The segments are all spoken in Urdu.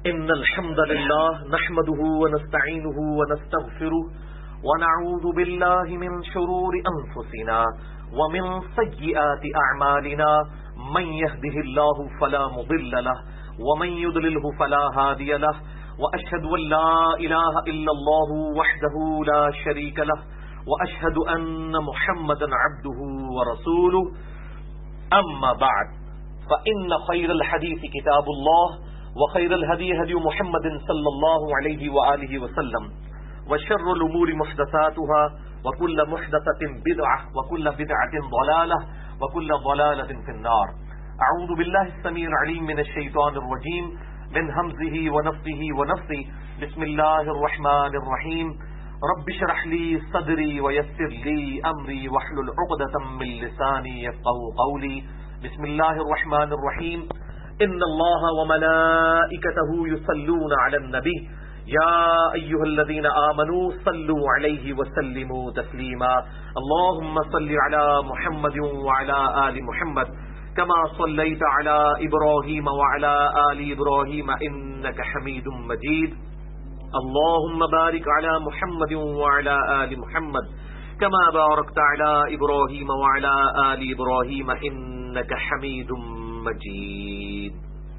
إن الحمد لله نحمده ونستعينه ونستغفره ونعوذ بالله من شرور أنفسنا ومن سيئات أعمالنا من يهده الله فلا مضل له ومن يضلله فلا هادي له وأشهد أن لا إله إلا الله وحده لا شريك له وأشهد أن محمدا عبده ورسوله أما بعد فإن خير الحديث كتاب الله وخير الهدي هدي محمد صلى الله عليه وآله وسلم وشر الأمور محدثاتها وكل محدثة بدعة وكل بدعة ضلالة وكل ضلالة في النار. أعوذ بالله السميع العليم من الشيطان الرجيم من همزه ونفثه ونفثه. بسم الله الرحمن الرحيم. رب اشرح لي صدري ويسر لي أمري واحلل عقدة من لساني يفقهوا قولي. بسم الله الرحمن الرحيم. إن الله وملائكته يصلون على النبي يا أيها الذين آمنوا صلوا عليه وسلموا تسليما. اللهم صل على محمد وعلى آل محمد كما صليت على إبراهيم وعلى آل إبراهيم إنك حميد مجيد. اللهم بارك على محمد وعلى آل محمد كما باركت على إبراهيم وعلى آل إبراهيم إنك حميد مجید.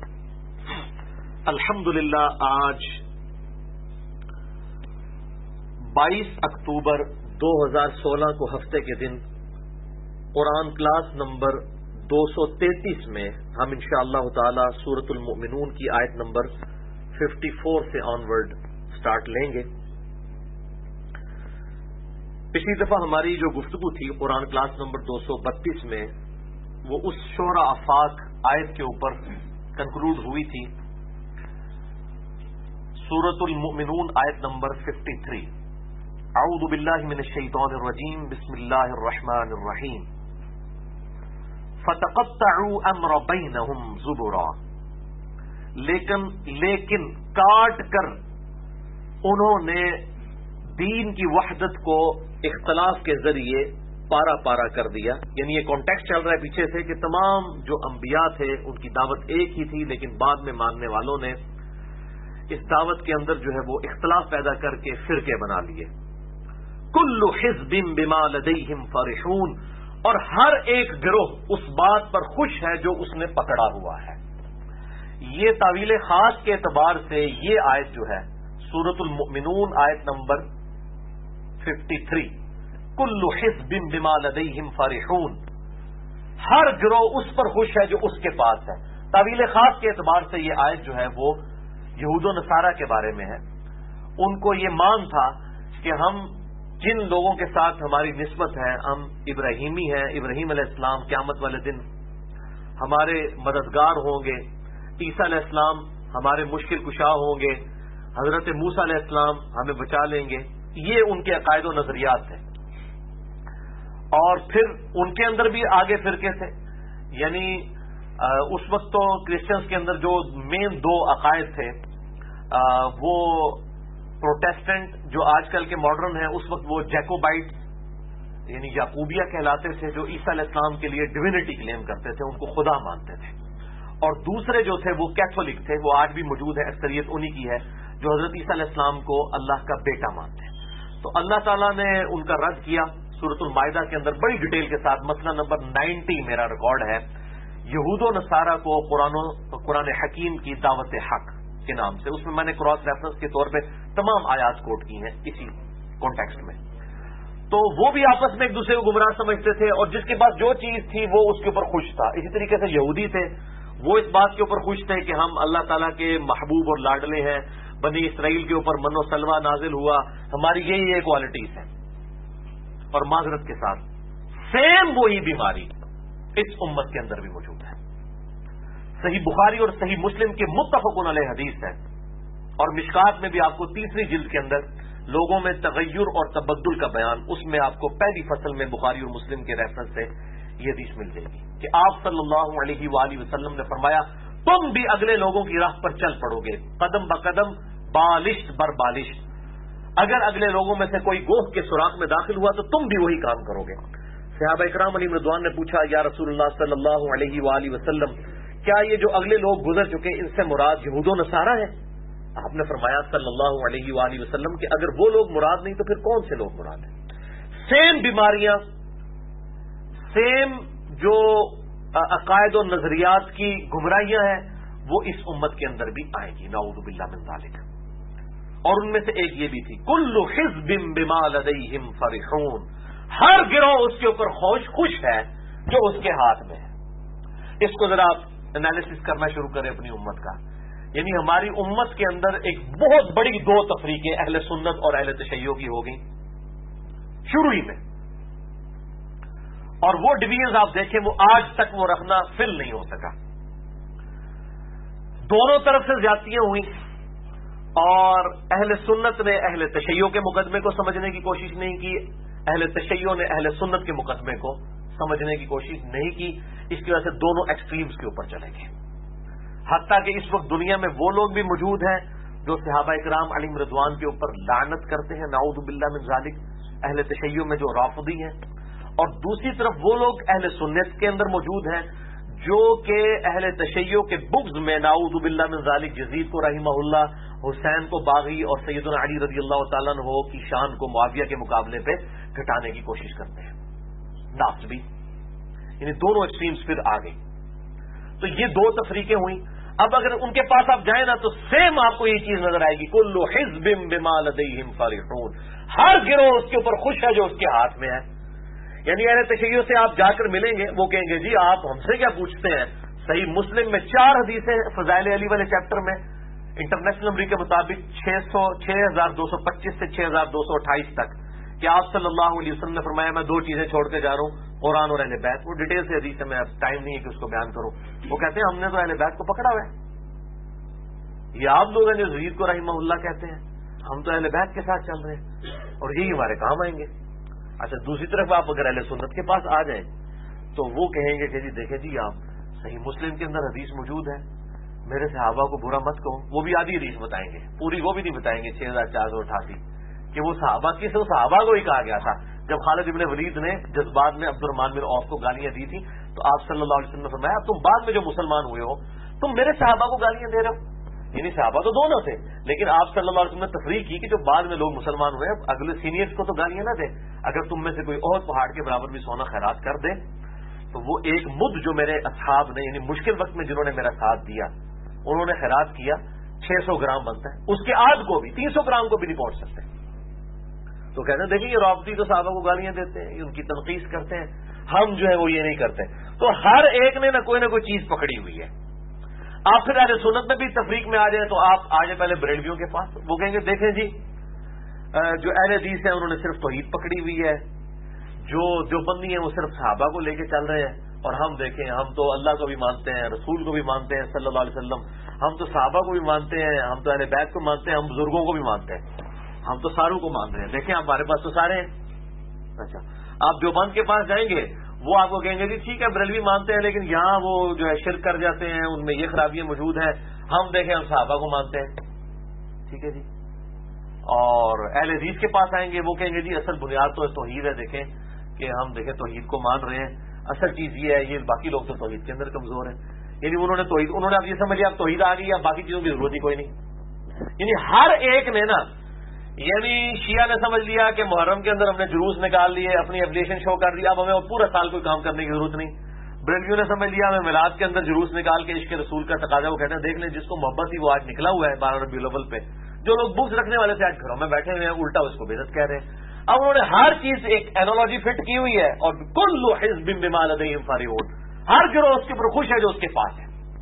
الحمدللہ آج 22 اکتوبر 2016 کو ہفتے کے دن قرآن کلاس نمبر 233 میں ہم انشاءاللہ تعالی سورۃ المؤمنون کی آیت نمبر 54 سے آنورڈ سٹارٹ لیں گے. پچھلی دفعہ ہماری جو گفتگو تھی قرآن کلاس نمبر 232 میں وہ اس شعراء آفاق آیت کے اوپر کنکلوڈ ہوئی تھی. سورۃ المؤمنون آیت نمبر 53. اعوذ باللہ من الشیطان الرجیم. بسم اللہ الرحمن الرحیم. فتقطعوا امر بینہم زبرا. لیکن کاٹ کر انہوں نے دین کی وحدت کو اختلاف کے ذریعے پارا پارا کر دیا. یعنی یہ کانٹیکسٹ چل رہا ہے پیچھے سے کہ تمام جو انبیاء تھے ان کی دعوت ایک ہی تھی، لیکن بعد میں ماننے والوں نے اس دعوت کے اندر جو ہے وہ اختلاف پیدا کر کے فرقے بنا لیے. کل حزب بما لدیہم فرحون. اور ہر ایک گروہ اس بات پر خوش ہے جو اس نے پکڑا ہوا ہے. یہ تعویل خاص کے اعتبار سے یہ آیت جو ہے سورۃ المؤمنون آیت نمبر 53. کل حزب بما لدیہم فرحون. ہر گروہ اس پر خوش ہے جو اس کے پاس ہے. تعویل خاص کے اعتبار سے یہ آیت جو ہے وہ یہود و نصارہ کے بارے میں ہے. ان کو یہ مان تھا کہ ہم جن لوگوں کے ساتھ ہماری نسبت ہے ہم ابراہیمی ہیں. ابراہیم علیہ السلام قیامت والے دن ہمارے مددگار ہوں گے. عیسیٰ علیہ السلام ہمارے مشکل کشا ہوں گے. حضرت موسیٰ علیہ السلام ہمیں بچا لیں گے. یہ ان کے عقائد و نظریات ہیں. اور پھر ان کے اندر بھی آگے فرقے تھے. یعنی اس وقت تو کرسچنس کے اندر جو مین دو عقائد تھے وہ پروٹیسٹنٹ جو آج کل کے ماڈرن ہیں، اس وقت وہ جیکوبائٹ یعنی یعقوبیہ کہلاتے تھے جو عیسیٰ علیہ السلام کے لیے ڈیوینٹی کلیم کرتے تھے، ان کو خدا مانتے تھے. اور دوسرے جو تھے وہ کیتھولک تھے، وہ آج بھی موجود ہے، اکثریت انہی کی ہے جو حضرت عیسیٰ علیہ السلام کو اللہ کا بیٹا مانتے ہیں. تو اللہ تعالیٰ نے ان کا رد کیا سورۃ المائدہ کے اندر بڑی ڈیٹیل کے ساتھ. مسئلہ نمبر 90 میرا ریکارڈ ہے. یہود و نصارہ کو قرآن حکیم کی دعوت حق کے نام سے. اس میں میں نے کراس ریفرنس کے طور پہ تمام آیات کوٹ کی ہیں اسی کانٹیکسٹ میں. تو وہ بھی آپس میں ایک دوسرے کو گمراہ سمجھتے تھے اور جس کے پاس جو چیز تھی وہ اس کے اوپر خوش تھا. اسی طریقے سے یہودی تھے، وہ اس بات کے اوپر خوش تھے کہ ہم اللہ تعالیٰ کے محبوب اور لاڈلے ہیں. بنی اسرائیل کے اوپر من و سلوہ نازل ہوا. ہماری یہی کوالٹیز ہیں. اور معذرت کے ساتھ سیم وہی بیماری اس امت کے اندر بھی موجود ہے. صحیح بخاری اور صحیح مسلم کے متفق علیہ حدیث ہے. اور مشکات میں بھی آپ کو تیسری جلد کے اندر لوگوں میں تغیر اور تبدل کا بیان، اس میں آپ کو پہلی فصل میں بخاری اور مسلم کے ریفرنس سے یہ حدیث مل جائے گی کہ آپ صلی اللہ علیہ وآلہ وسلم نے فرمایا تم بھی اگلے لوگوں کی راہ پر چل پڑو گے قدم بقدم بالشت بر بالشت. اگر اگلے لوگوں میں سے کوئی گوہ کے سوراخ میں داخل ہوا تو تم بھی وہی کام کرو گے. صحابہ اکرام علیہ رضوان نے پوچھا یا رسول اللہ صلی اللہ علیہ وآلہ وسلم کیا یہ جو اگلے لوگ گزر چکے ان سے مراد یہود و نصارہ ہیں؟ آپ نے فرمایا صلی اللہ علیہ وآلہ وسلم کہ اگر وہ لوگ مراد نہیں تو پھر کون سے لوگ مراد ہیں؟ سیم بیماریاں، سیم جو عقائد و نظریات کی گمراہیاں ہیں وہ اس امت کے اندر بھی آئیں گی، نعوذ باللہ من ذالک۔ اور ان میں سے ایک یہ بھی تھی، کل حزب بما لدیہم فرحون، ہر گروہ اس کے اوپر خوش ہے جو اس کے ہاتھ میں ہے۔ اس کو ذرا آپ انالیسس کرنا شروع کریں اپنی امت کا، یعنی ہماری امت کے اندر ایک بہت بڑی دو تفریقیں اہل سنت اور اہل تشیع کی ہو گئی شروع ہی میں، اور وہ ڈویژنز آپ دیکھیں وہ آج تک وہ رکھنا فل نہیں ہو سکا۔ دونوں طرف سے زیادتیاں ہوئی، اور اہل سنت نے اہل تشیع کے مقدمے کو سمجھنے کی کوشش نہیں کی، اہل تشیع نے اہل سنت کے مقدمے کو سمجھنے کی کوشش نہیں کی۔ اس کی وجہ سے دونوں ایکسٹریمز کے اوپر چلے گئے، حتیٰ کہ اس وقت دنیا میں وہ لوگ بھی موجود ہیں جو صحابہ کرام علیہم رضوان کے اوپر لعنت کرتے ہیں، نعوذ باللہ من ذالک، اہل تشیع میں جو رافضی ہیں، اور دوسری طرف وہ لوگ اہل سنت کے اندر موجود ہیں جو کہ اہل تشیع کے بغض میں نعوذ باللہ من ذالک یزید کو رحمہ اللہ، حسین کو باغی، اور سیدنا علی رضی اللہ تعالیٰ عنہ کی شان کو معاویہ کے مقابلے پہ گھٹانے کی کوشش کرتے ہیں، ناصبی، یعنی دونوں ایکسٹریمز پھر آ گئی۔ تو یہ دو تفریقیں ہوئیں۔ اب اگر ان کے پاس آپ جائیں نا تو سیم آپ کو یہ چیز نظر آئے گی، کل حزب بما لدیہم فرحون، ہر گروہ اس کے اوپر خوش ہے جو اس کے ہاتھ میں ہے۔ یعنی اہل تشیع سے آپ جا کر ملیں گے، وہ کہیں گے جی آپ ہم سے کیا پوچھتے ہیں، صحیح مسلم میں 4 حدیثیں فضائل علی والے چیپٹر میں، انٹرنیشنل نمبر کے مطابق 6225 سے 6228 تک، کہ آپ صلی اللہ علیہ وسلم نے فرمایا میں 2 چیزیں چھوڑ کے جا رہا ہوں، قرآن اور اہل بیت۔ وہ ڈیٹیل سے حدیث ہے، میں اب ٹائم نہیں ہے کہ اس کو بیان کروں۔ وہ کہتے ہیں ہم نے تو اہل بیت کو پکڑا ہوا ہے، یہ آپ لوگ ہیں جو یزید کو رحمہ اللہ کہتے ہیں، ہم تو اہل بیت کے ساتھ چل رہے ہیں اور یہی ہمارے کام آئیں گے۔ اچھا دوسری طرف آپ اگر اہل سنت کے پاس آ جائیں تو وہ کہیں گے کہ جی دیکھیں جی آپ صحیح مسلم کے اندر حدیث موجود ہے، میرے صحابہ کو برا مت کہو، وہ بھی آدھی حدیث بتائیں گے، پوری وہ بھی نہیں بتائیں گے 6488 کہ وہ صحابہ کی سے صحابہ کو ہی کہا گیا تھا۔ جب خالد ابن ولید نے جذبات میں عبد الرحمن بن عوف کو گالیاں دی تھی تو آپ صلی اللہ علیہ وسلم نے فرمایا تم بعد میں جو مسلمان ہوئے ہو تم میرے صحابہ کو گالیاں دے رہے ہو، یعنی صحابہ تو دونوں تھے، لیکن آپ صلی اللہ علیہ وسلم نے تفریق کی کہ جو بعد میں لوگ مسلمان ہوئے اگلے سینئرز کو تو گالیاں نہ دیں، اگر تم میں سے کوئی اور پہاڑ کے برابر بھی سونا خیرات کر دے تو وہ ایک مد جو میرے اصحاب نے یعنی مشکل وقت میں جنہوں نے میرا ساتھ دیا انہوں نے خیرات کیا 600 گرام بنتا ہے، اس کے آدھ کو بھی 300 گرام کو بھی نہیں پہنچ سکتے۔ تو کہتے ہیں دیکھیں یہ رافضی تو صحابہ کو گالیاں دیتے ہیں، ان کی تنقید کرتے ہیں، ہم جو ہے وہ یہ نہیں کرتے۔ تو ہر ایک نے نہ کوئی چیز پکڑی ہوئی ہے۔ آپ پھر اہل سنت میں بھی تفریق میں آ جائیں تو آپ آ جائیں پہلے بریلویوں کے پاس، وہ کہیں گے دیکھیں جی جو اہل حدیث ہیں انہوں نے صرف توحید پکڑی ہوئی ہے، جو دیوبندی ہیں وہ صرف صحابہ کو لے کے چل رہے ہیں، اور ہم دیکھیں ہم تو اللہ کو بھی مانتے ہیں، رسول کو بھی مانتے ہیں صلی اللہ علیہ وسلم، ہم تو صحابہ کو بھی مانتے ہیں، ہم تو اہل بیت کو مانتے ہیں، ہم بزرگوں کو بھی مانتے ہیں، ہم تو ساروں کو مان رہے ہیں، دیکھیں ہمارے پاس تو سارے ہیں۔ اچھا آپ دیوبند کے پاس جائیں گے وہ آپ کو کہیں گے جی ٹھیک ہے بریلوی مانتے ہیں لیکن یہاں وہ جو ہے شرک کر جاتے ہیں، ان میں یہ خرابیاں موجود ہیں، ہم دیکھیں ہم صحابہ کو مانتے ہیں، ٹھیک ہے جی۔ اور اہل حدیث کے پاس آئیں گے وہ کہیں گے جی اصل بنیاد تو توحید ہے، دیکھیں کہ ہم دیکھیں توحید کو مان رہے ہیں، اصل چیز یہ ہے، یہ باقی لوگ تو توحید کے اندر کمزور ہیں، یعنی انہوں نے توحید، انہوں نے اب یہ سمجھ لیا اب توحید آ گئی، اب باقی چیزوں کی ضرورت ہی کوئی نہیں۔ یعنی ہر ایک نے نا، یعنی شیعہ نے سمجھ لیا کہ محرم کے اندر ہم نے جلوس نکال لیے، اپنی ایفیلیشن شو کر دیا، اب ہمیں پورا سال کوئی کام کرنے کی ضرورت نہیں۔ بریلویوں نے سمجھ لیا ہمیں میلاد کے اندر جلوس نکال کے عشق رسول کا تقاضا، وہ کہتے ہیں دیکھ لیں جس کو محبت ہی وہ آج نکلا ہوا ہے 12 ربیع الاول پہ، جو لوگ بکس رکھنے والے تھے آج گھروں میں بیٹھے ہوئے ہیں، الٹا اس کو بدعت کہہ رہے ہیں۔ اب انہوں نے ہر چیز ایک اینالوجی فٹ کی ہوئی ہے، اور کل حزب بما لدیہم فرحون، ہر گروہ اس کے اوپر خوش ہے جو اس کے پاس ہے۔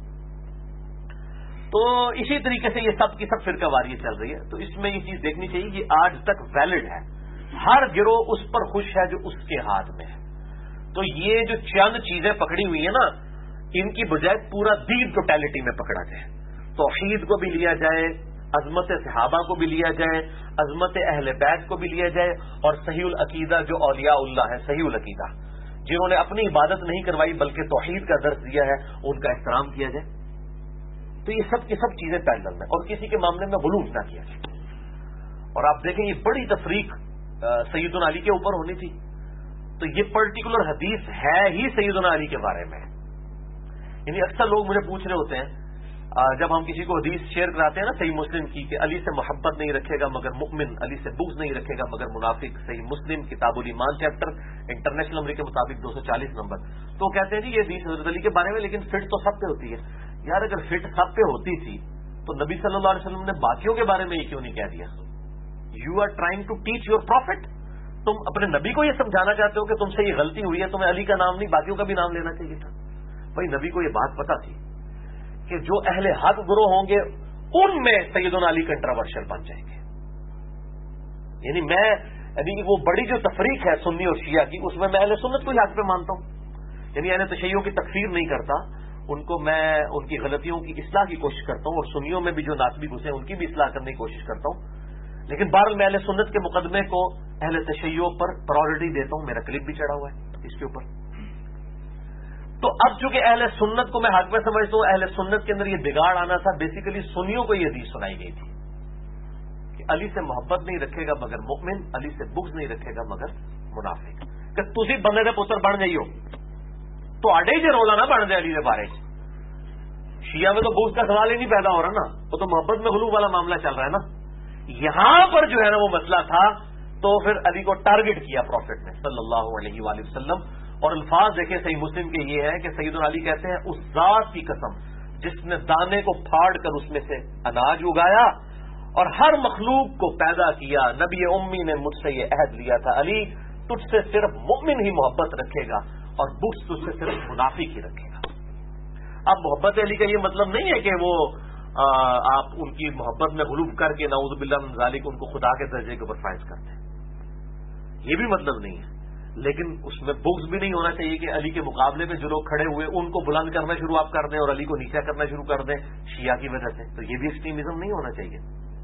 تو اسی طریقے سے یہ سب کی سب فرقہ واریت چل رہی ہے، تو اس میں یہ چیز دیکھنی چاہیے کہ آج تک ویلڈ ہے، ہر گروہ اس پر خوش ہے جو اس کے ہاتھ میں ہے۔ تو یہ جو چند چیزیں پکڑی ہوئی ہیں نا، ان کی بجائے پورا دین ٹوٹیلٹی میں پکڑا جائے، توحید کو بھی لیا جائے، عظمت صحابہ کو بھی لیا جائے، عظمت اہل بیت کو بھی لیا جائے، اور صحیح العقیدہ جو اولیاء اللہ ہے، صحیح العقیدہ جنہوں نے اپنی عبادت نہیں کروائی بلکہ توحید کا درس دیا ہے، ان کا احترام کیا جائے۔ تو یہ سب کی سب چیزیں پیرلل میں، اور کسی کے معاملے میں غلوف نہ کیا جائے۔ اور آپ دیکھیں یہ بڑی تفریق سیدنا علی کے اوپر ہونی تھی، تو یہ پرٹیکولر حدیث ہے ہی سیدنا علی کے بارے میں، یعنی اکثر لوگ مجھے پوچھ رہے ہوتے ہیں جب ہم کسی کو حدیث شیئر کراتے ہیں نا صحیح مسلم کی کہ علی سے محبت نہیں رکھے گا مگر مؤمن، علی سے بغض نہیں رکھے گا مگر منافق، صحیح مسلم کتاب الایمان چیپٹر انٹرنیشنل نمبر کے مطابق 240 نمبر، تو کہتے ہیں جی یہ حدیث حضرت علی کے بارے میں، لیکن فٹ تو سب پہ ہوتی ہے۔ یار اگر فٹ سب پہ ہوتی تھی تو نبی صلی اللہ علیہ وسلم نے باقیوں کے بارے میں یہ کیوں نہیں کہہ دیا؟ You are trying to teach your prophet, تم اپنے نبی کو یہ سمجھانا چاہتے ہو کہ تم سے یہ غلطی ہوئی ہے، تمہیں علی کا نام نہیں باقیوں کا بھی نام لینا چاہیے تھا۔ بھائی نبی کو یہ بات پتا تھی کہ جو اہل حق گروہ ہوں گے ان میں سیدنا علی کنٹراورشل بن جائیں گے، یعنی وہ بڑی جو تفریق ہے سنی اور شیعہ کی، اس میں اہل سنت کو ہی حق پہ مانتا ہوں، یعنی اہل تشیعوں کی تکفیر نہیں کرتا، ان کو میں ان کی غلطیوں کی اصلاح کی کوشش کرتا ہوں، اور سنیوں میں بھی جو ناسبی گھسے ان کی بھی اصلاح کرنے کی کوشش کرتا ہوں، لیکن بہرحال میں اہل سنت کے مقدمے کو اہل تشیعوں پر پرائورٹی دیتا ہوں، میرا کلپ بھی چڑھا ہوا ہے اس کے اوپر۔ تو اب چونکہ اہل سنت کو میں حق میں سمجھتا ہوں، اہل سنت کے اندر یہ بگاڑ آنا تھا، بیسیکلی سنیوں کو یہ حدیث سنائی گئی تھی کہ علی سے محبت نہیں رکھے گا مگر مؤمن، علی سے بغض نہیں رکھے گا مگر منافق، کہ تسی بندے دے پتر بن گئی ہو تو آڈے ہی رولا نہ بن جائے علی کے بارے۔ شیعہ میں تو بغض کا سوال ہی نہیں پیدا ہو رہا نا، وہ تو محبت میں غلو والا معاملہ چل رہا ہے نا۔ یہاں پر جو ہے نا وہ مسئلہ تھا، تو پھر علی کو ٹارگٹ کیا پروفٹ نے صلی اللہ علیہ وآلہ وسلم، اور الفاظ دیکھیں صحیح مسلم کے یہ ہے کہ سیدنا علی کہتے ہیں اس ذات کی قسم جس نے دانے کو پھاڑ کر اس میں سے اناج اگایا اور ہر مخلوق کو پیدا کیا، نبی امی نے مجھ سے یہ عہد لیا تھا علی تجھ سے صرف مومن ہی محبت رکھے گا اور بغض تجھ سے صرف منافق ہی رکھے گا۔ اب محبت علی کا یہ مطلب نہیں ہے کہ وہ آپ ان کی محبت میں غلوب کر کے نعوذ باللہ من ذالک ان کو خدا کے درجے کے اوپر فائز کرتے ہیں، یہ بھی مطلب نہیں ہے، لیکن اس میں بغض بھی نہیں ہونا چاہیے کہ علی کے مقابلے میں جو لوگ کھڑے ہوئے ان کو بلند کرنا شروع آپ کر دیں اور علی کو نیچا کرنا شروع کر دیں شیعہ کی وجہ سے، تو یہ بھی ایکسٹریمزم نہیں ہونا چاہیے۔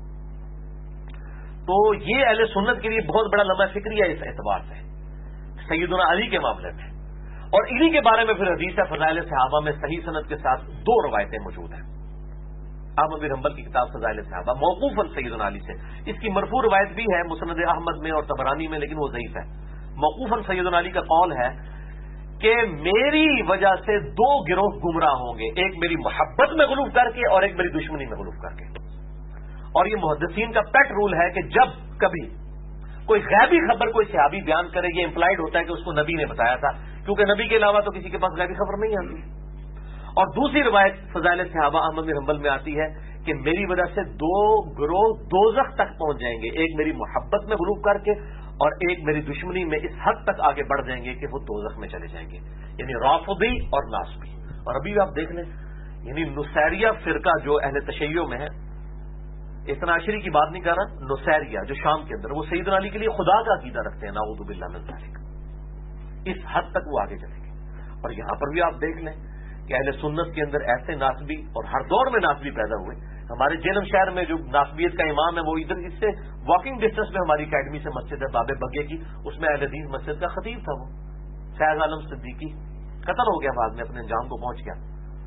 تو یہ اہل سنت کے لیے بہت بڑا لمحہ فکری ہے اس اعتبار سے سیدنا علی کے معاملے میں، اور انہی کے بارے میں پھر حدیث ہے فضائل صحابہ میں صحیح سند کے ساتھ دو روایتیں موجود ہیں۔ احمد بن حنبل کی کتاب فضائل صحابہ موقوفاً سیدنا علی سے، اس کی مرفوع روایت بھی ہے مسند احمد میں اور طبرانی میں، لیکن وہ ضعیف ہے۔ موقوفاً سیدنا علی کا قول ہے کہ میری وجہ سے دو گروہ گمراہ ہوں گے، ایک میری محبت میں غلوب کر کے اور ایک میری دشمنی میں غلوب کر کے، اور یہ محدثین کا پیٹ رول ہے کہ جب کبھی کوئی غیبی خبر کوئی صحابی بیان کرے، یہ امپلائڈ ہوتا ہے کہ اس کو نبی نے بتایا تھا، کیونکہ نبی کے علاوہ تو کسی کے پاس غیبی خبر نہیں آتی۔ اور دوسری روایت فضائل صحابہ احمد بن حنبل میں آتی ہے کہ میری وجہ سے دو گروہ دوزخ تک پہنچ جائیں گے، ایک میری محبت میں غلوب کر کے اور ایک میری دشمنی میں اس حد تک آگے بڑھ جائیں گے کہ وہ دوزخ میں چلے جائیں گے، یعنی رافضی اور ناصبی۔ اور ابھی آپ دیکھ لیں یعنی نصیریہ فرقہ جو اہل تشیع میں ہے، اثنا عشری کی بات نہیں کر رہا، نصیریہ جو شام کے اندر، وہ سیدنا علی کے لیے خدا کا عقیدہ رکھتے ہیں، نعوذ باللہ من ذالک، اس حد تک وہ آگے چلیں گے۔ اور یہاں پر بھی آپ دیکھ لیں کہ اہل سنت کے اندر ایسے ناسبی اور ہر دور میں ناسبی پیدا ہوئے۔ ہمارے جیلم شہر میں جو ناسبیت کا امام ہے وہ ادھر اس سے واکنگ ڈسٹینس میں ہماری اکیڈمی سے مسجد ہے بابے بگے کی، اس میں اہل حدیث مسجد کا خطیب تھا، وہ فیض عالم صدیقی قتل ہو گیا بعد میں، اپنے انجام کو پہنچ گیا۔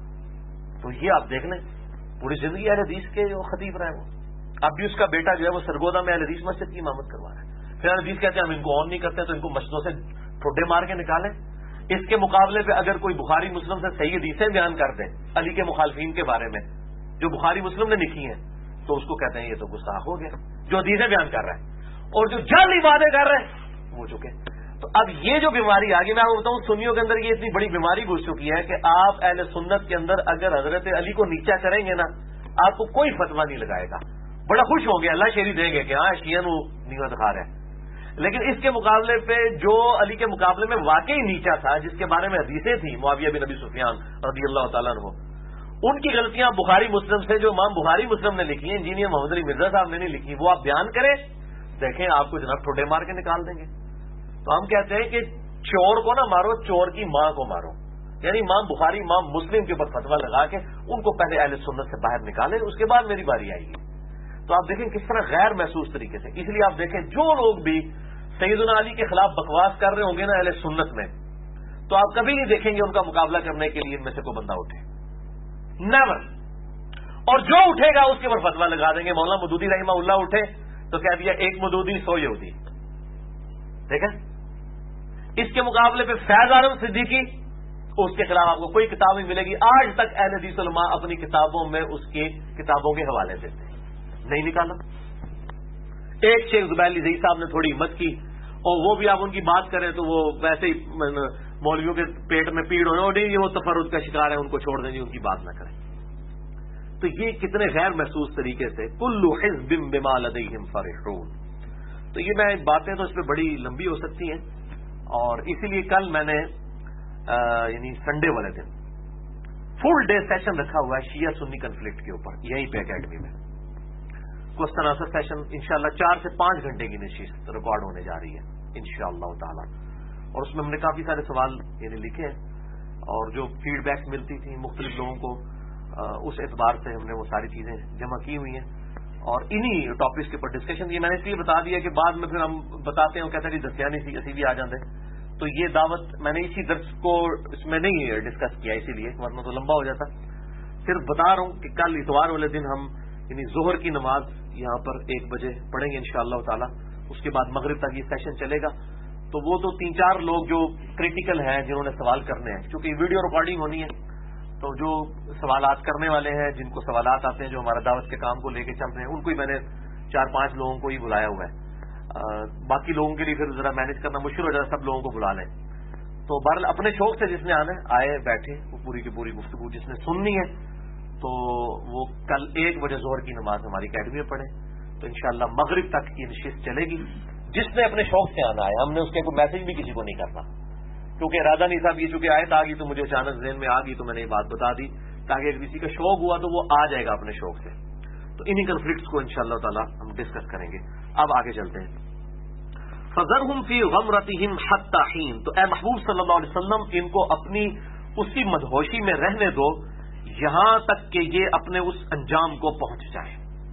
تو یہ آپ دیکھ لیں پوری زندگی اہل حدیث کے جو خطیب رہے وہ، اب بھی اس کا بیٹا جو ہے وہ سرگودا میں اہل حدیث مسجد کی امامت کروا رہا ہے۔ پھر اہل حدیث کہتے ہیں ہم ان کو آن نہیں کرتے تو ان کو مسجدوں سے ٹھوڈے مار کے نکالیں۔ اس کے مقابلے پہ اگر کوئی بخاری مسلم سے صحیح حدیثیں بیان کر دیں علی کے مخالفین کے بارے میں جو بخاری مسلم نے لکھی ہیں، تو اس کو کہتے ہیں یہ تو گستاخ ہو گیا جو حدیثیں بیان کر رہا ہے، اور جو جعلی باتیں کر رہے ہیں وہ چکے۔ تو اب یہ جو بیماری آگے میں آپ کو بتاؤں سنیوں کے اندر یہ اتنی بڑی بیماری گھس چکی ہے کہ آپ اہل سنت کے اندر اگر حضرت علی کو نیچا کریں گے نا، آپ کو کوئی فتویٰ نہیں لگائے گا، بڑا خوش ہوں گے، اللہ شیری دیں گے کہ ہاں شیعہ نو نیوا دکھا رہا ہے۔ لیکن اس کے مقابلے پہ جو علی کے مقابلے میں واقعی نیچا تھا، جس کے بارے میں حدیثیں تھیں، معاویہ بن ابی سفیان رضی اللہ تعالیٰ عنہ، ان کی غلطیاں بخاری مسلم سے جو امام بخاری مسلم نے لکھی ہیں، انجینئر محمد علی مرزا صاحب نے نہیں لکھی، وہ آپ بیان کریں، دیکھیں آپ کو جناب ٹھوڈے مار کے نکال دیں گے۔ تو ہم کہتے ہیں کہ چور کو نہ مارو، چور کی ماں کو مارو، یعنی امام بخاری امام مسلم کے اوپر فتویٰ لگا کے ان کو پہلے اہل سنت سے باہر نکالیں، اس کے بعد میری باری آئے گی۔ تو آپ دیکھیں کس طرح غیر محسوس طریقے سے، اس لیے آپ دیکھیں جو لوگ بھی سیدنا علی کے خلاف بکواس کر رہے ہوں گے نا اہل سنت میں، تو آپ کبھی نہیں دیکھیں گے ان کا مقابلہ کرنے کے لیے ان میں سے کوئی بندہ اٹھے، نیور۔ اور جو اٹھے گا اس کے اوپر فتویٰ لگا دیں گے۔ مولانا مودودی رحمہ اللہ اٹھے تو کہہ دیا ایک مودودی 100 یہودی، ٹھیک ہے۔ اس کے مقابلے پہ فیض عالم صدیقی اس کے خلاف آپ کو کوئی کتاب نہیں ملے گی. آج تک اہل حدیث علماء اپنی کتابوں میں اس کے کتابوں کے حوالے دیتے ہیں, نہیں نکالا. ایک شیخ زبیر علی زئی صاحب نے تھوڑی ہمت کی, اور وہ بھی آپ ان کی بات کریں تو وہ ویسے ہی مولویوں کے پیٹ میں پیڑ ہونے, اور نہیں یہ وہ تفرد کا شکار ہے, ان کو چھوڑ دیں گے, ان کی بات نہ کریں. تو یہ کتنے غیر محسوس طریقے سے کل حزب بما لدیہم فرحون. تو یہ میں باتیں تو اس پہ بڑی لمبی ہو سکتی ہیں, اور اسی لیے کل میں نے یعنی سنڈے والے دن فل ڈے سیشن رکھا ہوا ہے شیعہ سنی کنفلکٹ کے اوپر یہیں پہ اکیڈمی میں. کوسچن آنسر سیشن انشاءاللہ 4 سے 5 گھنٹے کی نشست ریکارڈ ہونے جا رہی ہے انشاءاللہ تعالی. اور اس میں ہم نے کافی سارے سوال یعنی لکھے ہیں, اور جو فیڈ بیک ملتی تھی مختلف لوگوں کو اس اعتبار سے ہم نے وہ ساری چیزیں جمع کی ہوئی ہیں, اور انہی ٹاپکس کے اوپر ڈسکشن. یہ میں نے اس لیے بتا دیا کہ بعد میں پھر ہم بتاتے ہیں, کہتے ہیں دسیا نہیں سی, اسی بھی آ جاتے. تو یہ دعوت میں نے اسی درس کو اس میں نہیں ڈسکس کیا, اسی لیے ورنہ تو لمبا ہو جاتا. صرف بتا رہا ہوں کہ کل اتوار والے دن ہم یعنی ظہر کی نماز یہاں پر 1 بجے پڑھیں گے انشاءاللہ تعالی. اس کے بعد مغرب تک یہ سیشن چلے گا. تو وہ تو 3-4 لوگ جو کریٹیکل ہیں جنہوں نے سوال کرنے ہیں, چونکہ یہ ویڈیو ریکارڈنگ ہونی ہے, تو جو سوالات کرنے والے ہیں, جن کو سوالات آتے ہیں, جو ہمارا دعوت کے کام کو لے کے چل رہے ہیں, ان کو ہی میں نے 4-5 لوگوں کو ہی بلایا ہوا ہے. باقی لوگوں کے لیے پھر ذرا مینج کرنا مشکل ہو جائے, سب لوگوں کو بلا لیں. تو بہرحال اپنے شوق سے جس نے آنا ہے آئے, بیٹھے, وہ پوری کی پوری گفتگو جس نے سننی ہے تو وہ کل 1 بجے ظہر کی نماز ہماری اکیڈمی میں پڑھے. تو انشاءاللہ مغرب تک یہ نشست چلے گی. جس نے اپنے شوق سے آنا ہے, ہم نے اس کے کوئی میسج بھی کسی کو نہیں کرنا, کیونکہ ارادہ نہیں صاحب, یہ چونکہ آیت آ گئی تو مجھے اچانک ذہن میں آ گئی, تو میں نے یہ بات بتا دی تاکہ اگر کسی کا شوق ہوا تو وہ آ جائے گا اپنے شوق سے. تو انہی کنفلکٹس کو انشاءاللہ تعالی ہم ڈسکس کریں گے. اب آگے چلتے ہیں. فذرہم فی غمرتہم حتی حین. تو اے محبوب صلی اللہ علیہ وسلم, ان کو اپنی اسی مدہوشی میں رہنے دو یہاں تک کہ یہ اپنے اس انجام کو پہنچ جائیں.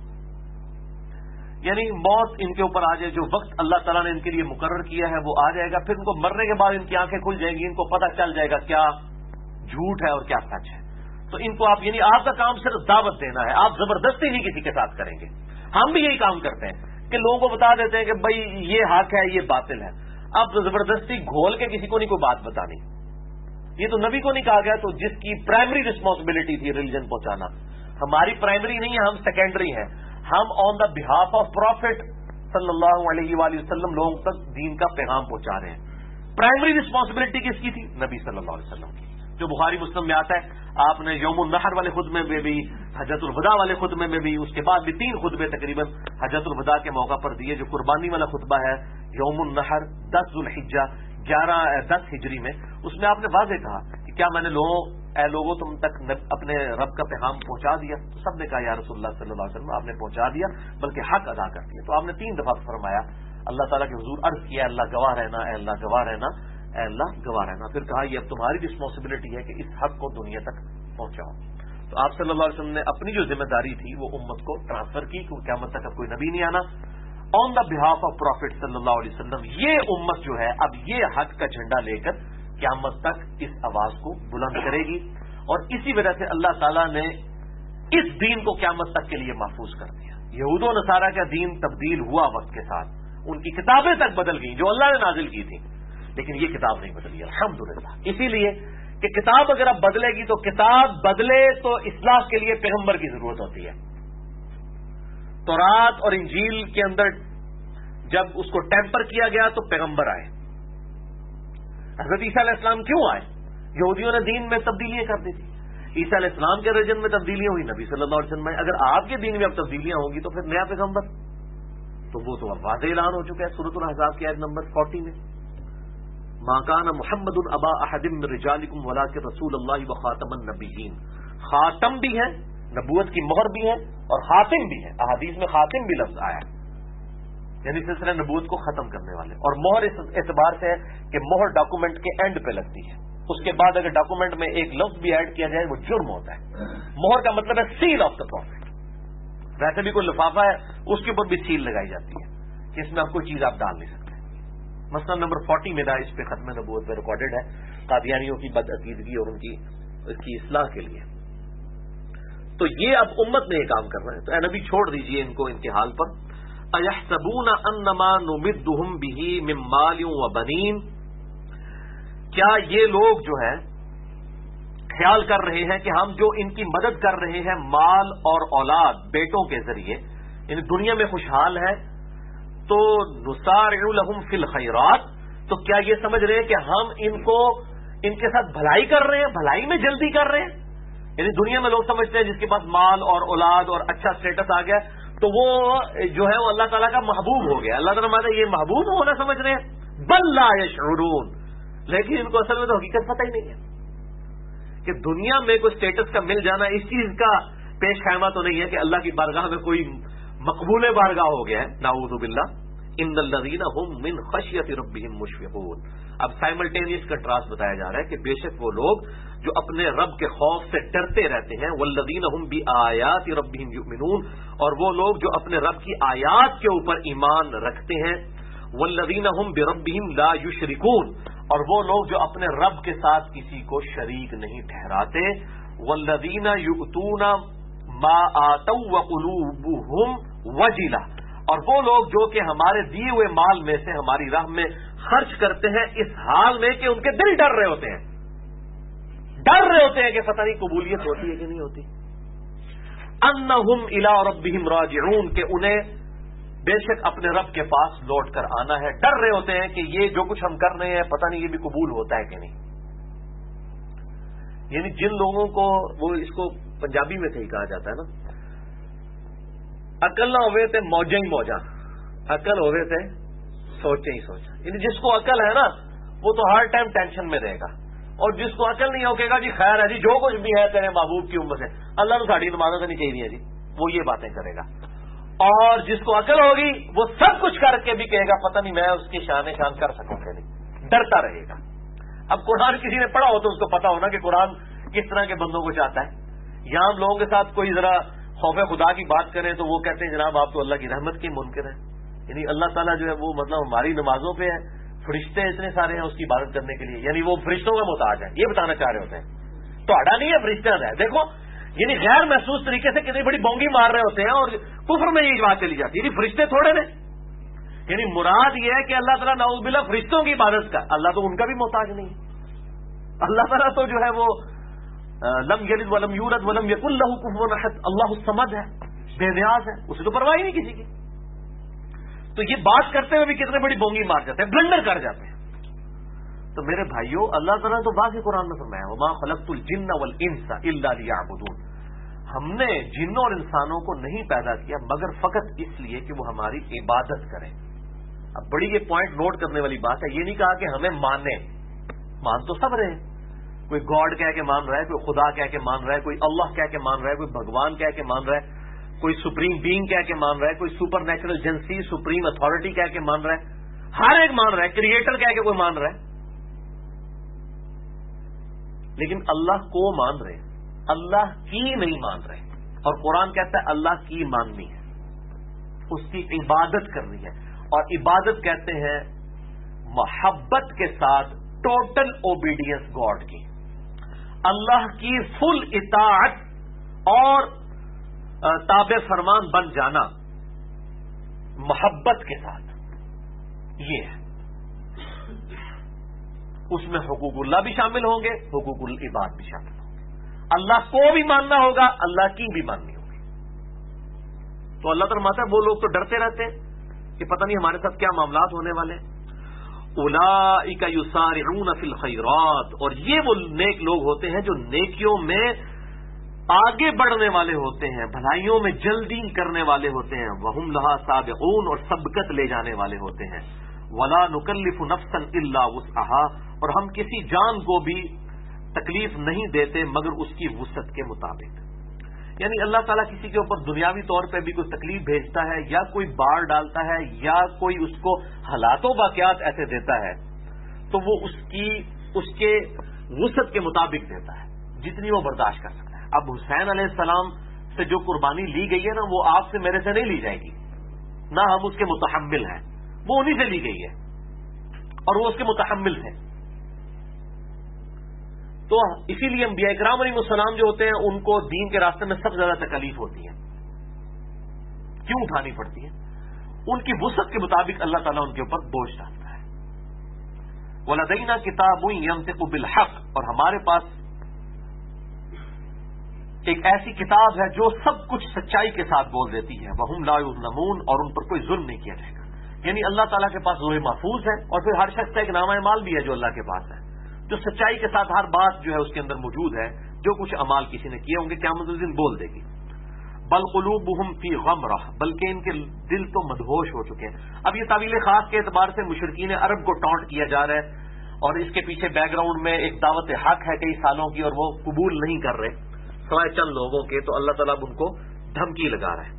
یعنی موت ان کے اوپر آ جائے, جو وقت اللہ تعالیٰ نے ان کے لیے مقرر کیا ہے وہ آ جائے گا. پھر ان کو مرنے کے بعد ان کی آنکھیں کھل جائیں گی, ان کو پتہ چل جائے گا کیا جھوٹ ہے اور کیا سچ ہے. تو ان کو آپ یعنی آپ کا کام صرف دعوت دینا ہے, آپ زبردستی نہیں کسی کے ساتھ کریں گے. ہم بھی یہی کام کرتے ہیں کہ لوگوں کو بتا دیتے ہیں کہ بھائی یہ حق ہے یہ باطل ہے. اب زبردستی گھول کے کسی کو نہیں کوئی بات بتانی. یہ تو نبی کو نہیں کہا گیا, تو جس کی پرائمری رسپانسبلٹی تھی ریلیجن پہنچانا, ہماری پرائمری نہیں ہے, ہم سیکنڈری ہیں. ہم آن دا بہاف آف پروفٹ صلی اللہ علیہ وآلہ وسلم لوگوں تک دین کا پیغام پہنچا رہے ہیں. پرائمری رسپانسبلٹی کس کی تھی؟ نبی صلی اللہ علیہ وسلم کی, جو بخاری مسلم میں آتا ہے. آپ نے یوم النحر والے خطبے میں بھی, حجۃ الوداع والے خطبے میں بھی, اس کے بعد بھی 3 خطبے تقریباً حجۃ الوداع کے موقع پر دیے. جو قربانی والا خطبہ ہے یوم النحر 10 ذوالحجہ 10 ہجری میں, اس میں آپ نے واضح کہا کہ کیا میں نے اے لوگوں تم تک اپنے رب کا پیغام پہنچا دیا؟ تو سب نے کہا یا رسول اللہ صلی اللہ علیہ وسلم آپ نے پہنچا دیا, بلکہ حق ادا کر دیا. تو آپ نے 3 دفعہ فرمایا, اللہ تعالیٰ کے حضور عرض کیا, اللہ گواہ رہنا, اے اللہ گواہ رہنا, اے اللہ گواہ رہنا. پھر کہا یہ اب تمہاری رسپانسبلٹی ہے کہ اس حق کو دنیا تک پہنچاؤ. تو آپ صلی اللہ علیہ وسلم نے اپنی جو ذمہ داری تھی وہ امت کو ٹرانسفر کی, کیونکہ قیامت تک اب کوئی نبی نہیں آنا. آن دا بہاف آف پروفٹ صلی اللہ علیہ وسلم یہ امت جو ہے اب یہ حق کا جھنڈا لے کر قیامت تک اس آواز کو بلند کرے گی. اور اسی وجہ سے اللہ تعالیٰ نے اس دین کو قیامت تک کے لیے محفوظ کر دیا. یہود و نصارہ کا دین تبدیل ہوا وقت کے ساتھ, ان کی کتابیں تک بدل گئیں جو اللہ نے نازل کی تھی, لیکن یہ کتاب نہیں بدلی الحمدللہ. اسی لیے کہ کتاب اگر اب بدلے گی تو کتاب بدلے تو اصلاح کے لیے پیغمبر کی ضرورت ہوتی ہے. تورات اور انجیل کے اندر جب اس کو ٹیمپر کیا گیا تو پیغمبر آئے. حضرت عیسیٰ علیہ السلام کیوں آئے؟ یہودیوں نے دین میں تبدیلیاں کر دی تھی. عیسیٰ علیہ السلام کے ریجن میں تبدیلیاں ہوئی, نبی صلی اللہ علیہ وسلم میں. اگر آپ کے دین میں اب تبدیلیاں ہوں گی تو پھر نیا پیغمبر, تو وہ تو اب واضح اعلان ہو چکا ہے سورۃ الاحزاب کی آیت نمبر 40 میں. ما کان محمد ابا احد من رجالکم ولکن رسول اللہ وخاتم النبیین. خاتم بھی ہے, نبوت کی مہر بھی ہے, اور خاتم بھی ہے. احادیث میں خاتم بھی لفظ آیا, یعنی سلسلہ نبوت کو ختم کرنے والے. اور مہر اس اعتبار سے ہے کہ مہر ڈاکومنٹ کے اینڈ پہ لگتی ہے, اس کے بعد اگر ڈاکومنٹ میں ایک لفظ بھی ایڈ کیا جائے وہ جرم ہوتا ہے. مہر کا مطلب ہے سیل آف دا پروفٹ. ویسے بھی کوئی لفافہ ہے اس کے اوپر بھی سیل لگائی جاتی ہے کہ اس میں آپ کوئی چیز آپ ڈال نہیں سکتے. مثلا نمبر 40 میرا اس پہ ختم نبوت پہ ریکارڈڈ ہے, قادیانیوں کی بدعقیدگی اور ان کی اس کی اصلاح کے لیے. تو یہ اب امت نے یہ کام کرنا ہے. تو اے نبی چھوڑ دیجئے ان کو ان کے حال پر. اَيَحْسَبُونَ أَنَّمَا نُمِدُّهُمْ بِهِ مِن مَّالٍ وَبَنِينَ. کیا یہ لوگ جو ہیں خیال کر رہے ہیں کہ ہم جو ان کی مدد کر رہے ہیں مال اور اولاد بیٹوں کے ذریعے، یعنی دنیا میں خوشحال ہے تو نسارع لهم فی الخیرات، تو کیا یہ سمجھ رہے ہیں کہ ہم ان کے ساتھ بھلائی کر رہے ہیں، بھلائی میں جلدی کر رہے ہیں؟ یعنی دنیا میں لوگ سمجھتے ہیں جس کے پاس مال اور اولاد اور اچھا سٹیٹس آ گیا تو وہ جو ہے وہ اللہ تعالیٰ کا محبوب ہو گیا. اللہ تعالیٰ مانا یہ محبوب ہونا سمجھ رہے ہیں، بل لا یشعرون، لیکن ان کو اصل میں تو حقیقت پتہ ہی نہیں ہے کہ دنیا میں کوئی سٹیٹس کا مل جانا اس چیز کا پیش خیمہ تو نہیں ہے کہ اللہ کی بارگاہ میں کوئی مقبول بارگاہ ہو گیا ہے. نعوذ باللہ. ان الذین هم من خشیۃ ربهم مشفقون. اب سائملٹینیس کنٹراسٹ بتایا جا رہا ہے کہ بے شک وہ لوگ جو اپنے رب کے خوف سے ڈرتے رہتے ہیں، والذین هم بآیات ربهم یؤمنون، اور وہ لوگ جو اپنے رب کی آیات کے اوپر ایمان رکھتے ہیں، والذین هم بربهم لا یشرکون، اور وہ لوگ جو اپنے رب کے ساتھ کسی کو شریک نہیں ٹھہراتے، والذین یؤتون ما آتوا وقلوبهم وجلہ، اور وہ لوگ جو کہ ہمارے دیے ہوئے مال میں سے ہماری راہ میں خرچ کرتے ہیں اس حال میں کہ ان کے دل ڈر رہے ہوتے ہیں کہ پتہ نہیں قبولیت ہوتی ہے کہ نہیں ہوتی. انہم الی ربہم راجعون، کہ انہیں بے شک اپنے رب کے پاس لوٹ کر آنا ہے. ڈر رہے ہوتے ہیں کہ یہ جو کچھ ہم کر رہے ہیں پتہ نہیں یہ بھی قبول ہوتا ہے کہ نہیں. یعنی جن لوگوں کو، وہ اس کو پنجابی میں صحیح کہا جاتا ہے نا، عقل نہ ہوئے تھے موجیں ہی موجاں، عقل ہوئے تھے سوچیں ہی سوچا. یعنی جس کو عقل ہے نا وہ تو ہر ٹائم ٹینشن میں رہے گا، اور جس کو عقل نہیں ہوگا جی خیر ہے جی جو کچھ بھی ہے تیرے محبوب کی امت سے، اللہ نے ساڑھی نمازوں سے نہیں چاہیے جی، وہ یہ باتیں کرے گا. اور جس کو عقل ہوگی وہ سب کچھ کر کے بھی کہے گا پتہ نہیں میں اس کی شان کر سکوں کہ نہیں، ڈرتا رہے گا. اب قرآن کسی نے پڑھا ہو تو اس کو پتا ہونا کہ قرآن کس طرح کے بندوں کو چاہتا ہے. یہاں ہم لوگوں کے ساتھ کوئی ذرا خوف خدا کی بات کریں تو وہ کہتے ہیں جناب آپ تو اللہ کی رحمت کے منکر ہیں. یعنی اللہ تعالیٰ جو ہے وہ مطلب ہماری نمازوں پہ ہے، فرشتے اتنے سارے ہیں اس کی عبادت کرنے کے لیے، یعنی وہ فرشتوں کا محتاج ہے، یہ بتانا چاہ رہے ہوتے ہیں. تو اڑا نہیں ہے فرشتہ ہے. دیکھو یعنی غیر محسوس طریقے سے کتنی بڑی بونگی مار رہے ہوتے ہیں، اور کفر میں یہ بات چلی جاتی ہے یعنی فرشتے تھوڑے نے. یعنی مراد یہ ہے کہ اللہ تعالیٰ نعوذ باللہ فرشتوں کی عبادت کا، اللہ تو ان کا بھی محتاج نہیں ہے. اللہ تعالیٰ تو جو ہے وہ لم یلد ولم یولد ولم یکن لہ کفوا احد، اللہ الصمد ہے، بے نیاز ہے، اسے تو پرواہ ہی نہیں کسی کی. تو یہ بات کرتے ہوئے بھی کتنے بڑی بونگی مار جاتے ہیں، بلنڈر کر جاتے ہیں. تو میرے بھائیوں اللہ تعالیٰ نے تو واضح قرآن میں فرمایا وما خلقت الجن والانس الا لیعبدون، ہم نے جنوں اور انسانوں کو نہیں پیدا کیا مگر فقط اس لیے کہ وہ ہماری عبادت کریں. اب بڑی یہ پوائنٹ نوٹ کرنے والی بات ہے، یہ نہیں کہا کہ ہمیں مانیں، مان تو سب رہے، کوئی گاڈ کہہ کے مان رہا ہے، کوئی خدا کہہ کے مان رہا ہے، کوئی اللہ کہہ کے مان رہا ہے، کوئی بھگوان کہہ کے مان رہا ہے، کوئی سپریم بینگ کہہ کے مان رہا ہے، کوئی supernatural agency supreme authority کہہ کے مان رہا ہے، ہر ایک مان رہا ہے، کریٹر کہہ کے کوئی مان رہا ہے. لیکن اللہ کو مان رہے، اللہ کی نہیں مان رہے. اور قرآن کہتا ہے اللہ کی ماننی ہے، اس کی عبادت کرنی ہے. اور عبادت کہتے ہیں محبت کے ساتھ ٹوٹل اوبیڈینس گاڈ کی، اللہ کی فل اطاعت اور تابع فرمان بن جانا محبت کے ساتھ، یہ ہے. اس میں حقوق اللہ بھی شامل ہوں گے، حقوق العباد بھی شامل ہوں گے. اللہ کو بھی ماننا ہوگا، اللہ کی بھی ماننی ہوگی. تو اللہ تعالیٰ فرماتا ہے وہ لوگ تو ڈرتے رہتے ہیں کہ پتہ نہیں ہمارے ساتھ کیا معاملات ہونے والے ہیں. اولئک یسارعون فی الخیرات، اور یہ وہ نیک لوگ ہوتے ہیں جو نیکیوں میں آگے بڑھنے والے ہوتے ہیں، بھلائیوں میں جلدی کرنے والے ہوتے ہیں. وہم لہا سابقون، اور سبقت لے جانے والے ہوتے ہیں. ولا نکلف نفسا الا وسعها، اور ہم کسی جان کو بھی تکلیف نہیں دیتے مگر اس کی وسعت کے مطابق. یعنی اللہ تعالیٰ کسی کے اوپر دنیاوی طور پہ بھی کوئی تکلیف بھیجتا ہے یا کوئی بار ڈالتا ہے یا کوئی اس کو حالات و واقعات ایسے دیتا ہے تو وہ اس کے وسعت کے مطابق دیتا ہے جتنی وہ برداشت کر سکتا ہے. اب حسین علیہ السلام سے جو قربانی لی گئی ہے نا وہ آپ سے میرے سے نہیں لی جائے گی، نہ ہم اس کے متحمل ہیں، وہ انہی سے لی گئی ہے اور وہ اس کے متحمل تھے. تو اسی لیے انبیاء کرام علیہ السلام جو ہوتے ہیں ان کو دین کے راستے میں سب زیادہ تکلیف ہوتی ہے. کیوں اٹھانی پڑتی ہے؟ ان کی وسعت کے مطابق اللہ تعالیٰ ان کے اوپر بوجھ ڈالتا ہے. وَلَدَيْنَا كِتَابٌ يَنطِقُ بِالْحَقِّ، اور ہمارے پاس ایک ایسی کتاب ہے جو سب کچھ سچائی کے ساتھ بول دیتی ہے، وَهُمْ لَا يُظْلَمُونَ، اور ان پر کوئی ظلم نہیں کیا جائے گا. یعنی اللہ تعالیٰ کے پاس لوح محفوظ ہے، اور پھر ہر شخص کا ایک نامہ اعمال بھی ہے جو اللہ کے پاس ہے، جو سچائی کے ساتھ ہر بات جو ہے اس کے اندر موجود ہے، جو کچھ اعمال کسی نے کیے ہوں گے قیامت کے دن بول دے گی. بل قلوبہم فی غمرہ، بلکہ ان کے دل تو مدہوش ہو چکے ہیں. اب یہ تعویل خاص کے اعتبار سے مشرکین عرب کو ٹانٹ کیا جا رہا ہے، اور اس کے پیچھے بیک گراؤنڈ میں ایک دعوت حق ہے کئی سالوں کی، اور وہ قبول نہیں کر رہے سوائے چند لوگوں کے. تو اللہ تعالیٰ ان کو دھمکی لگا رہا ہے.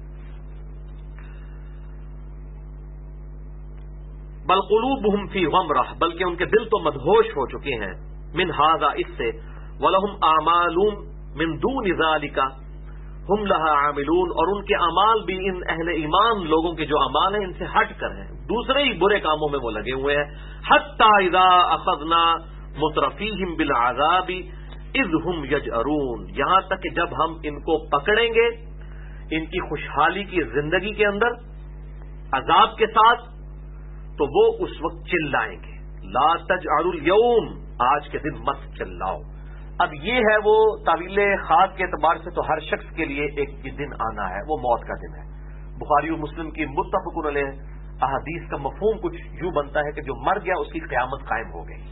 بل قلوبہم فی غمرہ، بلکہ ان کے دل تو مدہوش ہو چکے ہیں، من ھذا، اس سے، ولہم اعمال من دون ذالک ہم لہا عاملون، اور ان کے اعمال بھی ان اہل ایمان لوگوں کے جو اعمال ہیں ان سے ہٹ کر ہیں، دوسرے ہی برے کاموں میں وہ لگے ہوئے ہیں. حتی اذا اخذنا مترفیہم بالعذاب اذ ہم یجأرون، یہاں تک کہ جب ہم ان کو پکڑیں گے ان کی خوشحالی کی زندگی کے اندر عذاب کے ساتھ، تو وہ اس وقت چلائیں گے. لا تجعلوا اليوم، آج کے دن مت چلاؤ. اب یہ ہے وہ تعویل خاص کے اعتبار سے تو ہر شخص کے لیے ایک دن آنا ہے، وہ موت کا دن ہے. بخاری و مسلم کی متفق علیہ احادیث کا مفہوم کچھ یوں بنتا ہے کہ جو مر گیا اس کی قیامت قائم ہو گئی،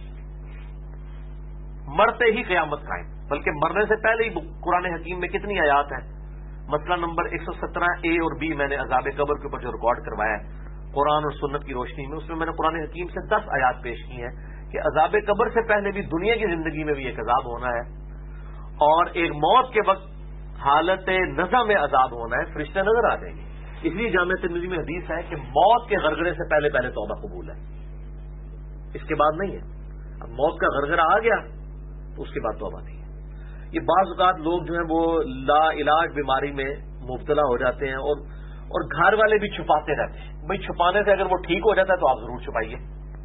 مرتے ہی قیامت قائم. بلکہ مرنے سے پہلے ہی قرآن حکیم میں کتنی آیات ہیں. مسئلہ نمبر 117 اے اور بی میں نے عذاب قبر کے اوپر جو ریکارڈ کروایا ہے قرآن اور سنت کی روشنی میں، اس میں نے قرآن حکیم سے 10 آیات پیش کی ہیں کہ عذاب قبر سے پہلے بھی دنیا کی زندگی میں بھی ایک عذاب ہونا ہے، اور ایک موت کے وقت حالت نزع میں عذاب ہونا ہے، فرشتے نظر آ جائیں گے. اس لیے جامع ترمذی میں حدیث ہے کہ موت کے غرغرے سے پہلے پہلے توبہ قبول ہے، اس کے بعد نہیں ہے. اب موت کا غرغرہ آ گیا تو اس کے بعد توبہ نہیں ہے. یہ بعض اوقات لوگ جو ہیں وہ لا علاج بیماری میں مبتلا ہو جاتے ہیں، اور گھر والے بھی چھپاتے رہتے ہیں. بھائی چھپانے سے اگر وہ ٹھیک ہو جاتا ہے تو آپ ضرور چھپائیے.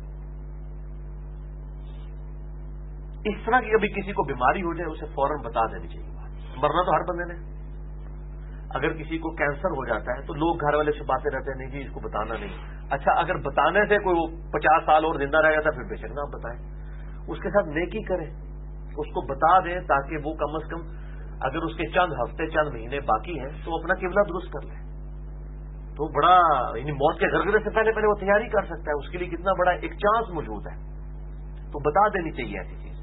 اس طرح کی کبھی کسی کو بیماری ہو جائے اسے فوراً بتا دینی چاہیے. مرنا تو ہر بندے نے. اگر کسی کو کینسر ہو جاتا ہے تو لوگ گھر والے چھپاتے رہتے ہیں، نہیں جی اس کو بتانا نہیں. اچھا اگر بتانے سے کوئی 50 سال اور زندہ رہ جاتا ہے پھر بے شک نہ آپ بتائیں. اس کے ساتھ نیکی کریں، اس کو بتا دیں تاکہ وہ کم از کم اگر اس کے چند ہفتے چند مہینے باقی ہیں تو اپنا قبلہ درست کر لیں. تو بڑا یعنی موت کے غرغرے سے پہلے پہلے وہ تیاری کر سکتا ہے، اس کے لیے کتنا بڑا ایک چانس موجود ہے. تو بتا دینی چاہیے ایسی چیز.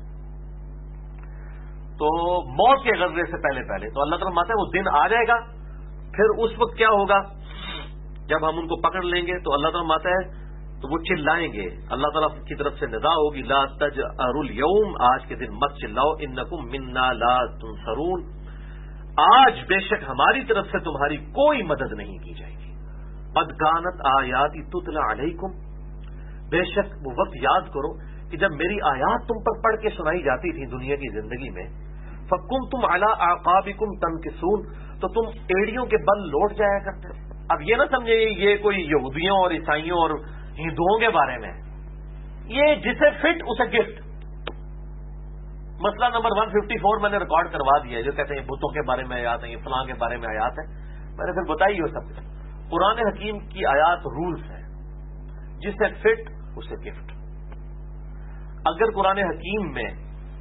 تو موت کے غرغرے سے پہلے پہلے تو اللہ تعالیٰ ماتا ہے وہ دن آ جائے گا. پھر اس وقت کیا ہوگا جب ہم ان کو پکڑ لیں گے تو اللہ تعالیٰ ماتا ہے تو وہ چلائیں گے. اللہ تعالیٰ کی طرف سے ندا ہوگی، لا تجأروا اليوم، آج کے دن مت چلاؤ، انکم منا لا تنصرون، آج بے شک ہماری طرف سے تمہاری کوئی مدد نہیں کی جائے گی. قد كانت آیاتی تتلی علیکم، بے شک وہ وقت یاد کرو کہ جب میری آیات تم پر پڑھ کے سنائی جاتی تھی دنیا کی زندگی میں، فکنتم علی اعقابکم تنکسون، تو تم ایڑیوں کے بل لوٹ جایا کرتے. اب یہ نہ سمجھے یہ کوئی یہودیوں اور عیسائیوں اور ہندوؤں کے بارے میں، یہ جسے فٹ اسے گفٹ. مسئلہ نمبر 154 میں نے ریکارڈ کروا دیا ہے، جو کہتے ہیں بتوں کے بارے میں آیات ہیں، یہ فلاں کے بارے میں آیات ہیں. میں نے پھر بتائی وہ سب. قرآن حکیم کی آیات رولز ہیں، جسے فٹ اسے گفٹ. اگر قرآن حکیم میں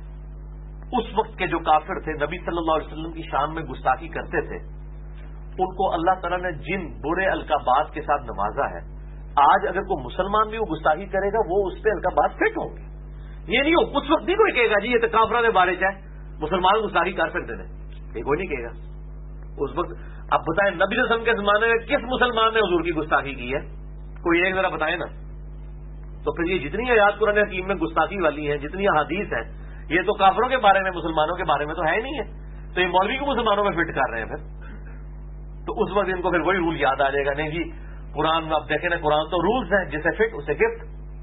اس وقت کے جو کافر تھے نبی صلی اللہ علیہ وسلم کی شان میں گستاخی کرتے تھے، ان کو اللہ تعالیٰ نے جن برے القابات کے ساتھ نوازا ہے، آج اگر کوئی مسلمان بھی وہ گستاخی کرے گا وہ اس پہ القابات فٹ ہوں گے. یہ نہیں ہو اس وقت نہیں کوئی کہے گا جی یہ تو کافروں کے بارے چاہے مسلمان گستاخی کر سکتے ہیں، یہ کوئی نہیں کہے گا اس وقت. اب بتائیں نبی صلی اللہ علیہ وسلم کے زمانے میں کس مسلمان نے حضور کی گستاخی کی ہے؟ کوئی ایک ذرا بتائے نا. تو پھر یہ جتنی آیات قرآن حکیم میں گستاخی والی ہیں، جتنی حدیث ہیں، یہ تو کافروں کے بارے میں مسلمانوں کے بارے میں تو ہے ہی نہیں ہے. تو یہ مولوی کو مسلمانوں میں فٹ کر رہے ہیں. پھر تو اس وقت ان کو پھر وہی رول یاد آ جائے گا، نہیں جی قرآن میں اب دیکھیں نا قرآن تو رولز ہیں، جسے فٹ اسے گفٹ.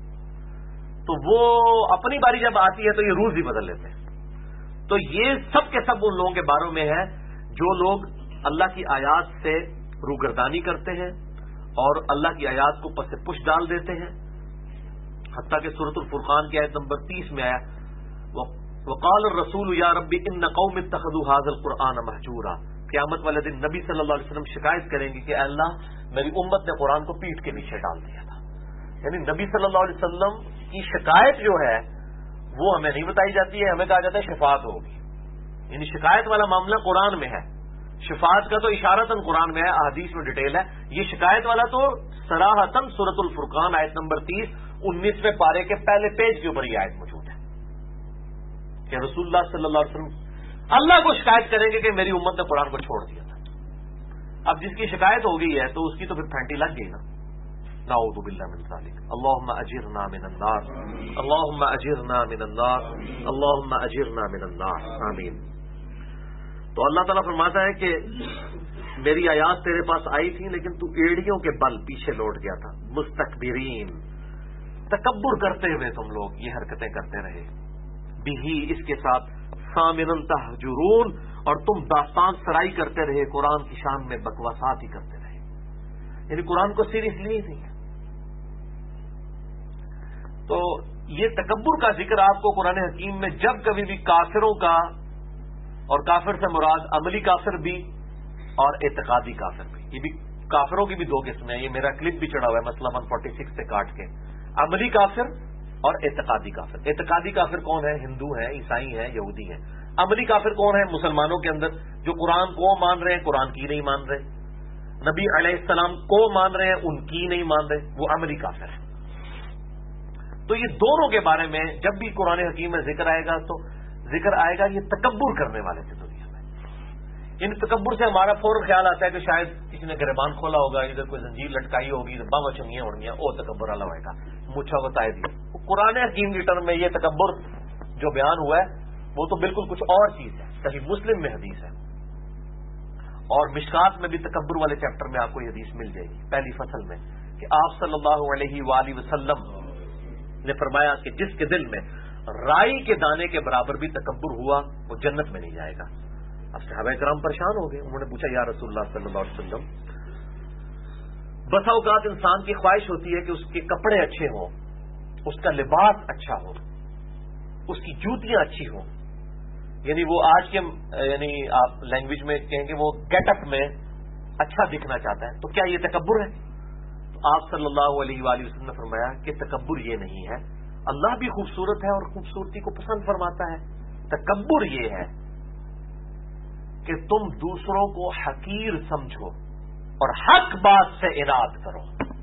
تو وہ اپنی باری جب آتی ہے تو یہ رولز ہی بدل لیتے ہیں. تو یہ سب کے سب ان لوگوں کے بارے میں ہے جو لوگ اللہ کی آیات سے روگردانی کرتے ہیں اور اللہ کی آیات کو پس پش ڈال دیتے ہیں. حتیٰ کہ سورۃ الفرقان کی آیت نمبر 30 میں آیا وقال الرسول یا ربی ان قوم اتخذوا هذا القرآن مہجورا. قیامت والے دن نبی صلی اللہ علیہ وسلم شکایت کریں گے کہ اے اللہ میری امت نے قرآن کو پیٹھ کے نیچے ڈال دیا تھا. یعنی نبی صلی اللہ علیہ وسلم کی شکایت جو ہے وہ ہمیں نہیں بتائی جاتی ہے، ہمیں کہا جاتا ہے شفاعت ہوگی. یعنی شکایت والا معاملہ قرآن میں ہے، شفاعت کا تو اشارتاً قرآن میں ہے، احادیث میں ڈیٹیل ہے، یہ شکایت والا تو صراحتاً سورۃ الفرقان آیت نمبر 30 19ویں پارے کے پہلے پیج کے اوپر یہ آیت موجود ہے کہ رسول اللہ صلی اللہ علیہ وسلم اللہ کو شکایت کریں گے کہ میری امت نے قرآن کو چھوڑ دیا تھا۔ اب جس کی شکایت ہو گئی ہے تو اس کی تو پھر پھینٹی لگ گئی نا، نعوذ باللہ من ذالک، اللہم اجرنا من النار، اللہم اجرنا من النار، اللہم اجرنا من النار، آمین۔ تو اللہ تعالیٰ فرماتا ہے کہ میری آیات تیرے پاس آئی تھی لیکن تو ایڑیوں کے بل پیچھے لوٹ گیا تھا، مستکبرین، تکبر کرتے ہوئے تم لوگ یہ حرکتیں کرتے رہے، بھی اس کے ساتھ سامنن تہجرون، اور تم داستان سرائی کرتے رہے، قرآن کی شان میں بکواسات ہی کرتے رہے، یعنی قرآن کو سیریسلی ہی نہیں ہے۔ تو یہ تکبر کا ذکر آپ کو قرآن حکیم میں جب کبھی بھی کافروں کا، اور کافر سے مراد عملی کافر بھی اور اعتقادی کافر بھی، یہ بھی کافروں کی بھی دو قسمیں ہیں، یہ میرا کلپ بھی چڑھا ہوا ہے مسئلہ 146 سے کاٹ کے، عملی کافر اور اعتقادی کافر۔ اعتقادی کافر کون ہے؟ ہندو ہیں، عیسائی ہیں، یہودی ہیں۔ عملی کافر کون ہے؟ مسلمانوں کے اندر جو قرآن کو مان رہے ہیں، قرآن کی نہیں مان رہے، نبی علیہ السلام کو مان رہے ہیں، ان کی نہیں مان رہے، وہ عملی کافر ہیں۔ تو یہ دونوں کے بارے میں جب بھی قرآن حکیم میں ذکر آئے گا تو ذکر آئے گا یہ تکبر کرنے والے تھے دنیا میں۔ ان تکبر سے ہمارا فوراً خیال آتا ہے کہ شاید کسی نے گریبان کھولا ہوگا، ادھر کوئی زنجیر لٹکائی ہوگی، بابا چنگیاں اڑنیاں، او تکبر اللہ ہوئے گا، مچھا بتائے دی۔ قرآن حکیم کی ٹرم میں یہ تکبر جو بیان ہوا ہے وہ تو بالکل کچھ اور چیز ہے، صحیح مسلم میں حدیث ہے، اور مشکات میں بھی تکبر والے چیپٹر میں آپ کو یہ حدیث مل جائے گی پہلی فصل میں، کہ آپ صلی اللہ علیہ وآلہ وسلم نے فرمایا کہ جس کے دل میں رائی کے دانے کے برابر بھی تکبر ہوا وہ جنت میں نہیں جائے گا۔ اب صحابہ کرام پریشان ہو گئے، انہوں نے پوچھا یا رسول اللہ صلی اللہ علیہ وسلم، بسا اوقات انسان کی خواہش ہوتی ہے کہ اس کے کپڑے اچھے ہوں، اس کا لباس اچھا ہو، اس کی جوتیاں اچھی ہوں، یعنی وہ آج کے یعنی آپ لینگویج میں کہیں گے وہ گیٹ اپ میں اچھا دکھنا چاہتا ہے، تو کیا یہ تکبر ہے؟ تو آپ صلی اللہ علیہ وآلہ وسلم نے فرمایا کہ تکبر یہ نہیں ہے، اللہ بھی خوبصورت ہے اور خوبصورتی کو پسند فرماتا ہے، تکبر یہ ہے کہ تم دوسروں کو حقیر سمجھو اور حق بات سے اناد کرو۔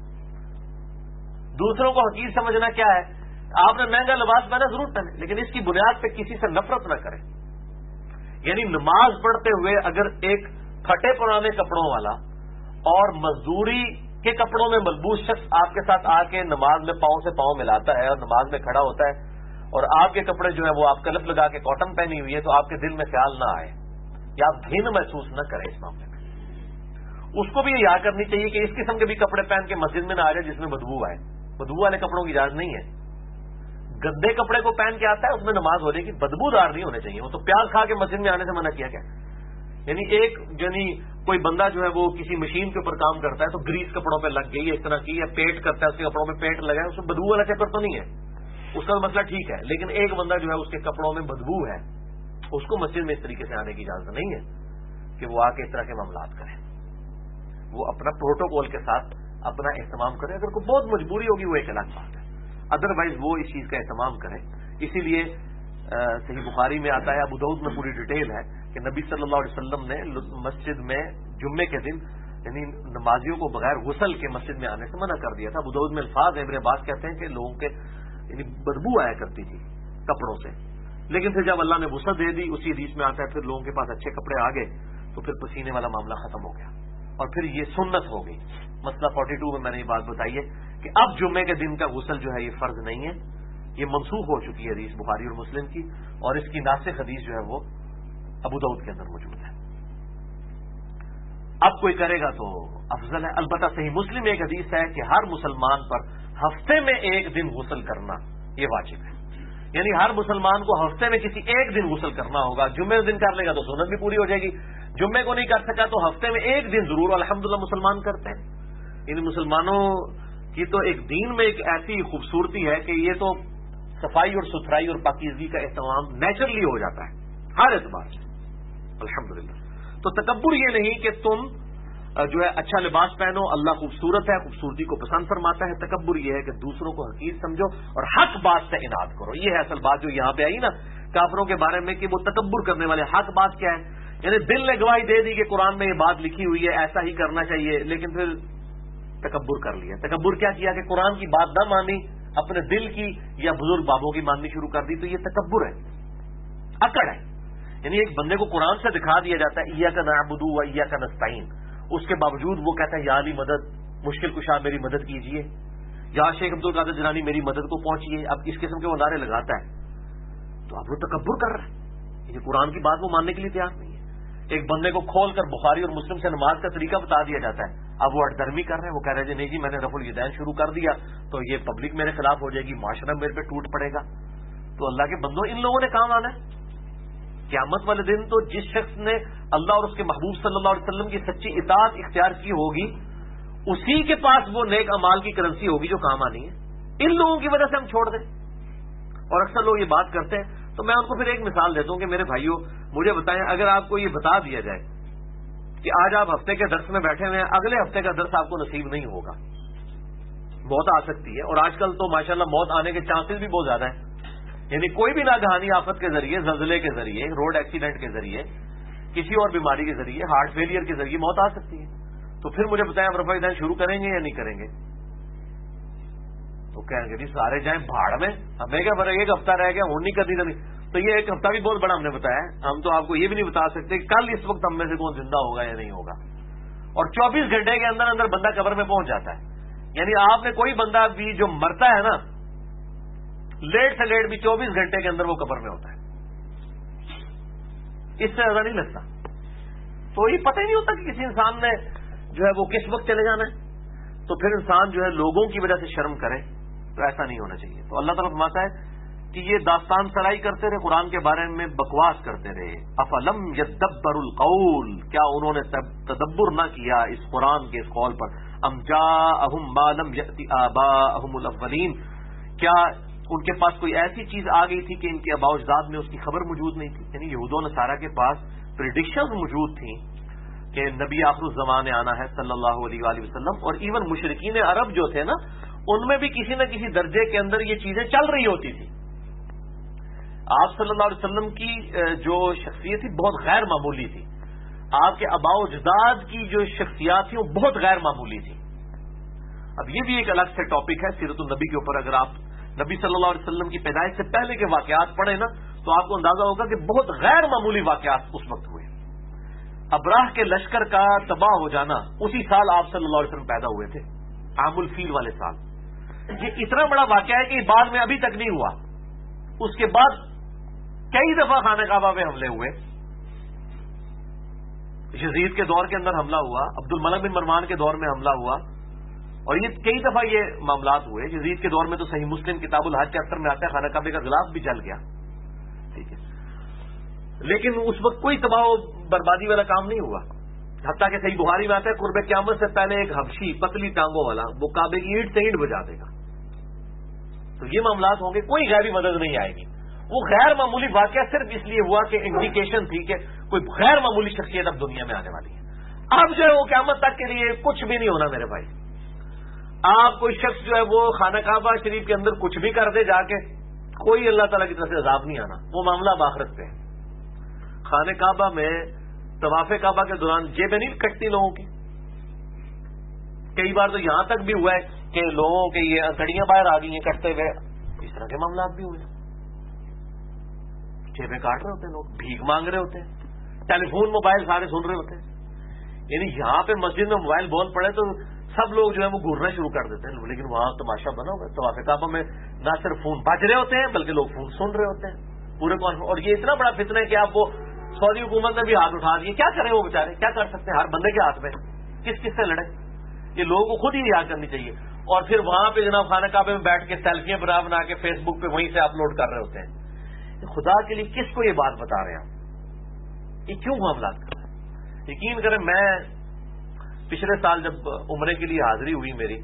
دوسروں کو حقیر سمجھنا کیا ہے؟ آپ نے مہنگا لباس پہنا ضرور پہنے، لیکن اس کی بنیاد پہ کسی سے نفرت نہ کریں۔ یعنی نماز پڑھتے ہوئے اگر ایک پھٹے پرانے کپڑوں والا اور مزدوری کے کپڑوں میں ملبوس شخص آپ کے ساتھ آ کے نماز میں پاؤں سے پاؤں ملاتا ہے اور نماز میں کھڑا ہوتا ہے، اور آپ کے کپڑے جو ہے وہ آپ کلف لگا کے کاٹن پہنی ہوئی ہے، تو آپ کے دل میں خیال نہ آئے یا آپ گھن محسوس نہ کریں اس معاملے میں۔ اس کو بھی یہ یاد کرنی چاہیے کہ اس قسم کے بھی کپڑے پہن کے مسجد میں نہ آ جائے جس میں بدبو آئے، بدبو والے کپڑوں کی اجازت نہیں ہے۔ گندے کپڑے کو پہن کے آتا ہے اس میں نماز ہو جائے گی، بدبو دار نہیں ہونے چاہیے، وہ تو پیاز کھا کے مسجد میں آنے سے منع کیا گیا۔ یعنی ایک کوئی بندہ جو ہے وہ کسی مشین کے اوپر کام کرتا ہے تو گریس کپڑوں پہ لگ گئی ہے، اس طرح کی، یا پیٹ کرتا ہے اس کے کپڑوں میں پیٹ لگا ہے، اس میں بدبو والا چکر تو نہیں ہے، اس کا مسئلہ ٹھیک ہے، لیکن ایک بندہ جو ہے اس کے کپڑوں میں بدبو ہے، اس کو مسجد میں اس طریقے سے آنے کی اجازت نہیں ہے کہ وہ آ کے اس طرح کے معاملات کرے، وہ اپنا پروٹوکول کے ساتھ اپنا اہتمام کرے، اگر کوئی بہت مجبوری ہوگی وہ ایک الگ بات ہے، ادروائز وہ اس چیز کا اہتمام کرے۔ اسی لیے صحیح بخاری میں آتا ہے، ابو داؤد میں پوری ڈیٹیل ہے کہ نبی صلی اللہ علیہ وسلم نے مسجد میں جمعے کے دن یعنی نمازیوں کو بغیر غسل کے مسجد میں آنے سے منع کر دیا تھا۔ ابو داؤد میں الفاظ ہیں، ابن عباس کہتے ہیں کہ لوگوں کے یعنی بدبو آیا کرتی تھی کپڑوں سے، لیکن پھر جب اللہ نے وسعت دے دی، اسی حدیث میں آتا ہے پھر لوگوں کے پاس اچھے کپڑے آ گئے تو پھر پسینے والا معاملہ ختم ہو گیا، اور پھر یہ سنت ہو گئی۔ مسئلہ 42 میں میں نے یہ بات بتائی ہے کہ اب جمعے کے دن کا غسل جو ہے یہ فرض نہیں ہے، یہ منسوخ ہو چکی ہے حدیث بخاری اور مسلم کی، اور اس کی ناسخ حدیث جو ہے وہ ابو داؤد کے اندر موجود ہے۔ اب کوئی کرے گا تو افضل ہے۔ البتہ صحیح مسلم ایک حدیث ہے کہ ہر مسلمان پر ہفتے میں ایک دن غسل کرنا یہ واجب ہے، یعنی ہر مسلمان کو ہفتے میں کسی ایک دن غسل کرنا ہوگا۔ جمعے دن کر لے گا تو سنت بھی پوری ہو جائے گی، جمعے کو نہیں کر سکا تو ہفتے میں ایک دن ضرور الحمدللہ مسلمان کرتے ہیں۔ ان مسلمانوں کی تو ایک دین میں ایک ایسی خوبصورتی ہے کہ یہ تو صفائی اور ستھرائی اور پاکیزگی کا اہتمام نیچرلی ہو جاتا ہے ہر اعتبار سے، الحمدللہ۔ تو تکبر یہ نہیں کہ تم جو ہے اچھا لباس پہنو، اللہ خوبصورت ہے، خوبصورتی کو پسند فرماتا ہے. تکبر یہ ہے کہ دوسروں کو حقیر سمجھو اور حق بات سے اناد کرو. یہ ہے اصل بات جو یہاں پہ آئی نا کافروں کے بارے میں کہ وہ تکبر کرنے والے. حق بات کیا ہے؟ یعنی دل نے گواہی دے دی کہ قرآن میں یہ بات لکھی ہوئی ہے، ایسا ہی کرنا چاہیے، لیکن پھر تکبر کر لیا. تکبر کیا کیا کہ قرآن کی بات نہ مانی، اپنے دل کی یا بزرگ بابوں کی ماننی شروع کر دی. تو یہ تکبر ہے، اکڑ ہے. یعنی ایک بندے کو قرآن سے دکھا دیا جاتا ہے ایاک نعبد و ایاک نستعین، اس کے باوجود وہ کہتا ہے یا علی مدد، مشکل کشا میری مدد کیجیے، یا شیخ عبد القادر جیلانی میری مدد کو پہنچیے. اب اس قسم کے وہ نعرے لگاتا ہے تو اب وہ تکبر کر رہا ہے. یہ قرآن کی بات وہ ماننے کے لیے تیار نہیں ہے. ایک بندے کو کھول کر بخاری اور مسلم سے نماز کا طریقہ بتا دیا جاتا ہے، اب وہ اٹدرمی کر رہے ہیں. وہ کہہ رہے ہیں نہیں جی میں نے رفع الیدین شروع کر دیا تو یہ پبلک میرے خلاف ہو جائے گی، معاشرہ میرے پہ ٹوٹ پڑے گا. تو اللہ کے بندوں ان لوگوں نے کام آنا ہے. قیامت والے دن تو جس شخص نے اللہ اور اس کے محبوب صلی اللہ علیہ وسلم کی سچی اطاعت اختیار کی ہوگی اسی کے پاس وہ نیک امال کی کرنسی ہوگی جو کام آنی ہے. ان لوگوں کی وجہ سے ہم چھوڑ دیں. اور اکثر لوگ یہ بات کرتے ہیں تو میں ان کو پھر ایک مثال دیتا ہوں کہ میرے بھائیوں مجھے بتائیں، اگر آپ کو یہ بتا دیا جائے کہ آج آپ ہفتے کے درس میں بیٹھے ہوئے ہیں، اگلے ہفتے کا درس آپ کو نصیب نہیں ہوگا، موت آ سکتی ہے. اور آج کل تو ماشاءاللہ موت آنے کے چانسز بھی بہت زیادہ ہیں. یعنی کوئی بھی ناگہانی آفت کے ذریعے، زلزلے کے ذریعے، روڈ ایکسیڈنٹ کے ذریعے، کسی اور بیماری کے ذریعے، ہارٹ فیلئر کے ذریعے موت آ سکتی ہے. تو پھر مجھے بتائیں آپ رفع الیدین شروع کریں گے یا نہیں کریں گے؟ تو کہیں گے جی سارے جائیں بھاڑ میں، ہمیں کیا فرق، ایک ہفتہ رہ گیا ہوں نہیں کرنی تھی. تو یہ ایک ہفتہ بھی بہت بڑا ہم نے بتایا ہے. ہم تو آپ کو یہ بھی نہیں بتا سکتے کہ کل اس وقت ہم میں سے کون زندہ ہوگا یا نہیں ہوگا. اور 24 گھنٹے کے اندر اندر بندہ قبر میں پہنچ جاتا ہے. یعنی آپ نے کوئی بندہ بھی جو مرتا ہے نا لیٹ سے لیٹ بھی 24 گھنٹے کے اندر وہ قبر میں ہوتا ہے، اس سے زیادہ نہیں لگتا. تو یہ پتہ ہی نہیں ہوتا کہ کسی انسان نے جو ہے وہ کس وقت چلے جانا ہے. تو پھر انسان جو ہے لوگوں کی وجہ سے شرم کرے تو ایسا نہیں ہونا چاہیے. تو اللہ تعالیٰ فرماتا ہے کہ یہ داستان سرائی کرتے رہے، قرآن کے بارے میں بکواس کرتے رہے. افلم یدبر القول، کیا انہوں نے تدبر نہ کیا اس قرآن کے اس قول پر. ام جاءہم ما لم یأت آباءہم الاولین، کیا ان کے پاس کوئی ایسی چیز آ گئی تھی کہ ان کے آباء و اجداد میں اس کی خبر موجود نہیں تھی. یعنی یہود و نصارہ کے پاس پریڈکشنز موجود تھیں کہ نبی آخر الزمان آنا ہے صلی اللہ علیہ وآلہ وسلم. اور ایون مشرکین عرب جو تھے نا ان میں بھی کسی نہ کسی درجے کے اندر یہ چیزیں چل رہی ہوتی تھی. آپ صلی اللہ علیہ وسلم کی جو شخصیت تھی بہت غیر معمولی تھی. آپ کے آباء و اجداد کی جو شخصیات تھیں وہ بہت غیر معمولی تھی. اب یہ بھی ایک الگ سے ٹاپک ہے سیرت النبی کے اوپر. اگر آپ نبی صلی اللہ علیہ وسلم کی پیدائش سے پہلے کے واقعات پڑھیں نا تو آپ کو اندازہ ہوگا کہ بہت غیر معمولی واقعات اس وقت ہوئے. ابراہ کے لشکر کا تباہ ہو جانا اسی سال آپ صلی اللہ علیہ وسلم پیدا ہوئے تھے، عام الفیل والے سال. یہ اتنا بڑا واقعہ ہے کہ بعد میں ابھی تک نہیں ہوا. اس کے بعد کئی دفعہ خانہ کعبہ میں حملے ہوئے. یزید کے دور کے اندر حملہ ہوا، عبد الملک بن مروان کے دور میں حملہ ہوا، اور یہ کئی دفعہ یہ معاملات ہوئے. یزید کے دور میں تو صحیح مسلم کتاب الحج چیپٹر میں آتا ہے خانہ کعبے کا غلاف بھی جل گیا. ٹھیک ہے، لیکن اس وقت کوئی تباہ و بربادی والا کام نہیں ہوا. حتیٰ کہ صحیح بخاری میں آتا ہے قرب قیامت سے پہلے ایک حبشی پتلی ٹانگوں والا وہ کعبے کی اینٹ سے اینٹ بجا دے گا. تو یہ معاملات ہوں گے، کوئی غیبی مدد نہیں آئے گی. وہ غیر معمولی واقعہ صرف اس لیے ہوا کہ انڈیکیشن تھی کہ کوئی غیر معمولی شخصیت اب دنیا میں آنے والی ہے. اب جو ہے وہ قیامت تک کے لیے کچھ بھی نہیں ہونا میرے بھائی. آپ کوئی شخص جو ہے وہ خانہ کعبہ شریف کے اندر کچھ بھی کر دے جا کے، کوئی اللہ تعالیٰ کی طرف سے عذاب نہیں آنا. وہ معاملہ آخرت پہ ہے. خانہ کعبہ میں طواف کعبہ کے دوران جیبیں نہیں کٹتی لوگوں کی. کئی بار تو یہاں تک بھی ہوا ہے کہ لوگوں کے یہ انتڑیاں باہر آ گئی ہیں کٹتے ہوئے. اس طرح کے معاملات بھی ہوئے. جیبیں کاٹ رہے ہوتے ہیں لوگ، بھیک مانگ رہے ہوتے ہیں، ٹیلی فون موبائل سارے سن رہے ہوتے ہیں. یعنی یہاں پہ مسجد میں موبائل بول پڑے تو سب لوگ جو ہے وہ گھورنا شروع کر دیتے ہیں. لیکن وہاں تماشا بنا ہوا ہے. طواف کعبہ میں نہ صرف فون بج رہے ہوتے ہیں بلکہ لوگ فون سن رہے ہوتے ہیں پورے کانفرنس. اور یہ اتنا بڑا فتنہ ہے کہ آپ وہ سعودی حکومت نے بھی ہاتھ اٹھا دیے. کیا کریں وہ بیچارے، کیا کر سکتے ہیں؟ ہر بندے کے ہاتھ میں کس کس سے لڑے. یہ لوگوں کو خود ہی یاد کرنی چاہیے. اور پھر وہاں پہ جناب خانہ کعبے میں بیٹھ کے سیلفیاں بنا کے فیس بک پہ وہیں سے اپلوڈ کر رہے ہوتے ہیں. خدا کے لیے کس کو یہ بات بتا رہے ہیں آپ؟ یہ کیوں معاملات کر رہے ہیں؟ یقین کریں میں پچھلے سال جب عمرے کے لیے حاضری ہوئی میری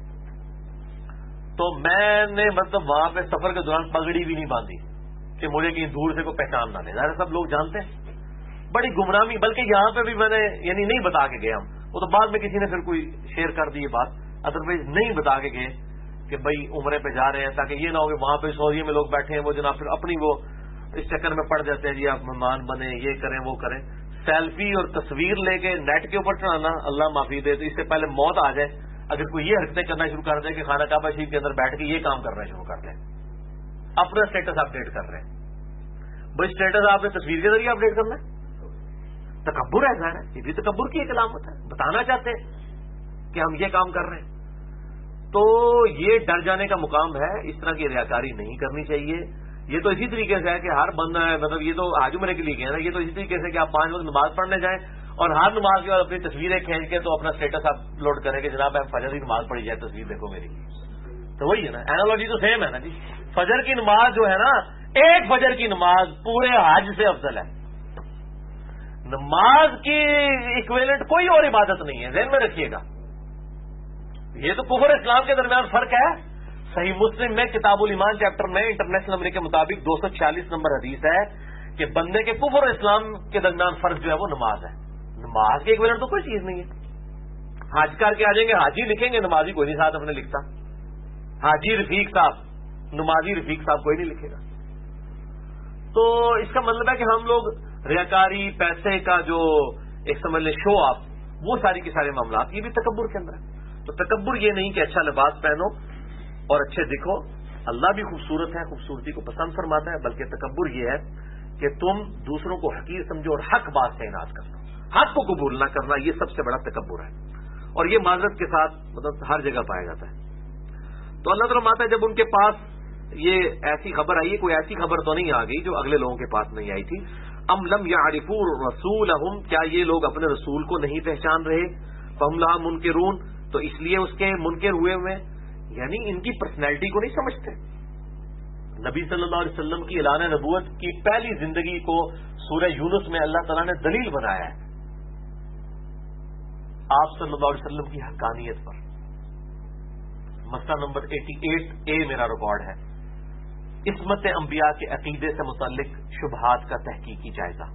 تو میں نے مطلب وہاں پہ سفر کے دوران پگڑی بھی نہیں باندھی کہ مجھے کہیں دور سے کوئی پہچان نہ لے. ظاہر سب لوگ جانتے ہیں. بڑی گمراہی. بلکہ یہاں پہ بھی میں نے یعنی نہیں بتا کے گیا. ہم وہ تو بعد میں کسی نے پھر کوئی شیئر کر دی یہ بات، ادروائز نہیں بتا کے گئے کہ بھائی عمرے پہ جا رہے ہیں، تاکہ یہ نہ ہو کہ وہاں پہ سعودیہ میں لوگ بیٹھے ہیں وہ جناب پھر اپنی وہ اس چکر میں پڑ جاتے ہیں جی آپ مہمان بنے، یہ کریں وہ کریں. سیلفی اور تصویر لے کے نیٹ کے اوپر چڑھانا اللہ معافی دے، تو اس سے پہلے موت آ جائے اگر کوئی یہ حرکتیں کرنا شروع کر دے کہ خانہ کعبہ شریف کے اندر بیٹھ کے یہ کام کرنا شروع کر دیں، اپنا اسٹیٹس اپڈیٹ کر رہے ہیں. بھائی اسٹیٹس آپ نے تصویر کے ذریعے اپڈیٹ کرنا ہے، تکبر ہے ظاہر ہے، یہ بھی تکبر کی ایک علامت ہے، بتانا چاہتے ہیں کہ ہم یہ کام کر رہے ہیں. تو یہ ڈر جانے کا مقام ہے، اس طرح کی ریاکاری نہیں کرنی چاہیے. یہ تو اسی طریقے سے ہے کہ ہر بندہ ہے، مطلب یہ تو حج عمرے کے لیے گئے نا، یہ تو اسی طریقے سے کہ آپ 5 وقت نماز پڑھنے جائیں اور ہر نماز کے بعد اپنی تصویریں کھینچ کے تو اپنا اسٹیٹس اپلوڈ کریں کہ جناب فجر کی نماز پڑھی جائے، تصویر دیکھو میری. تو وہی ہے نا، اینالوجی تو سیم ہے نا جی. فجر کی نماز جو ہے نا، ایک فجر کی نماز پورے حج سے افضل ہے. نماز کی ایکویلنٹ کوئی اور عبادت نہیں ہے، ذہن میں رکھیے گا. یہ تو کفر اسلام کے درمیان فرق ہے. صحیح مسلم میں کتاب الایمان چیپٹر میں انٹرنیشنل نمبر کے مطابق 246 نمبر حدیث ہے کہ بندے کے کفر اور اسلام کے درمیان فرق جو ہے وہ نماز ہے. نماز کے ایکویلنٹ تو کوئی چیز نہیں ہے. حج کر کے آ جائیں گے حاجی لکھیں گے، نمازی کوئی نہیں ساتھ اپنے لکھتا. حاجی رفیق صاحب، نمازی رفیق صاحب کوئی نہیں لکھے گا. تو اس کا مطلب ہے کہ ہم لوگ ریاکاری، پیسے کا جو ایک سمجھ لیں شو آف، وہ ساری کے سارے معاملات یہ بھی تکبر کے اندر ہے. تو تکبر یہ نہیں کہ اچھا لباس پہنو اور اچھے دکھو، اللہ بھی خوبصورت ہے، خوبصورتی کو پسند فرماتا ہے، بلکہ تکبر یہ ہے کہ تم دوسروں کو حقیر سمجھو اور حق بات سے اناد کرنا، حق کو قبول نہ کرنا، یہ سب سے بڑا تکبر ہے. اور یہ معذرت کے ساتھ مطلب ہر جگہ پایا جاتا ہے. تو اللہ تعالیٰ فرماتا ہے جب ان کے پاس یہ ایسی خبر آئی ہے، کوئی ایسی خبر تو نہیں آ گئی جو اگلے لوگوں کے پاس نہیں آئی تھی. ام لم یعرفوا رسولہم، کیا یہ لوگ اپنے رسول کو نہیں پہچان رہے؟ فہم لہا منکرون، تو اس لیے اس کے منکر ہوئے ہوئے، یعنی ان کی پرسنالٹی کو نہیں سمجھتے. نبی صلی اللہ علیہ وسلم کی اعلان نبوت کی پہلی زندگی کو سورہ یونس میں اللہ تعالیٰ نے دلیل بنایا ہے آپ صلی اللہ علیہ وسلم کی حقانیت پر. مسئلہ نمبر 88A میرا ریکارڈ ہے، عصمت انبیاء کے عقیدے سے متعلق شبہات کا تحقیقی جائزہ.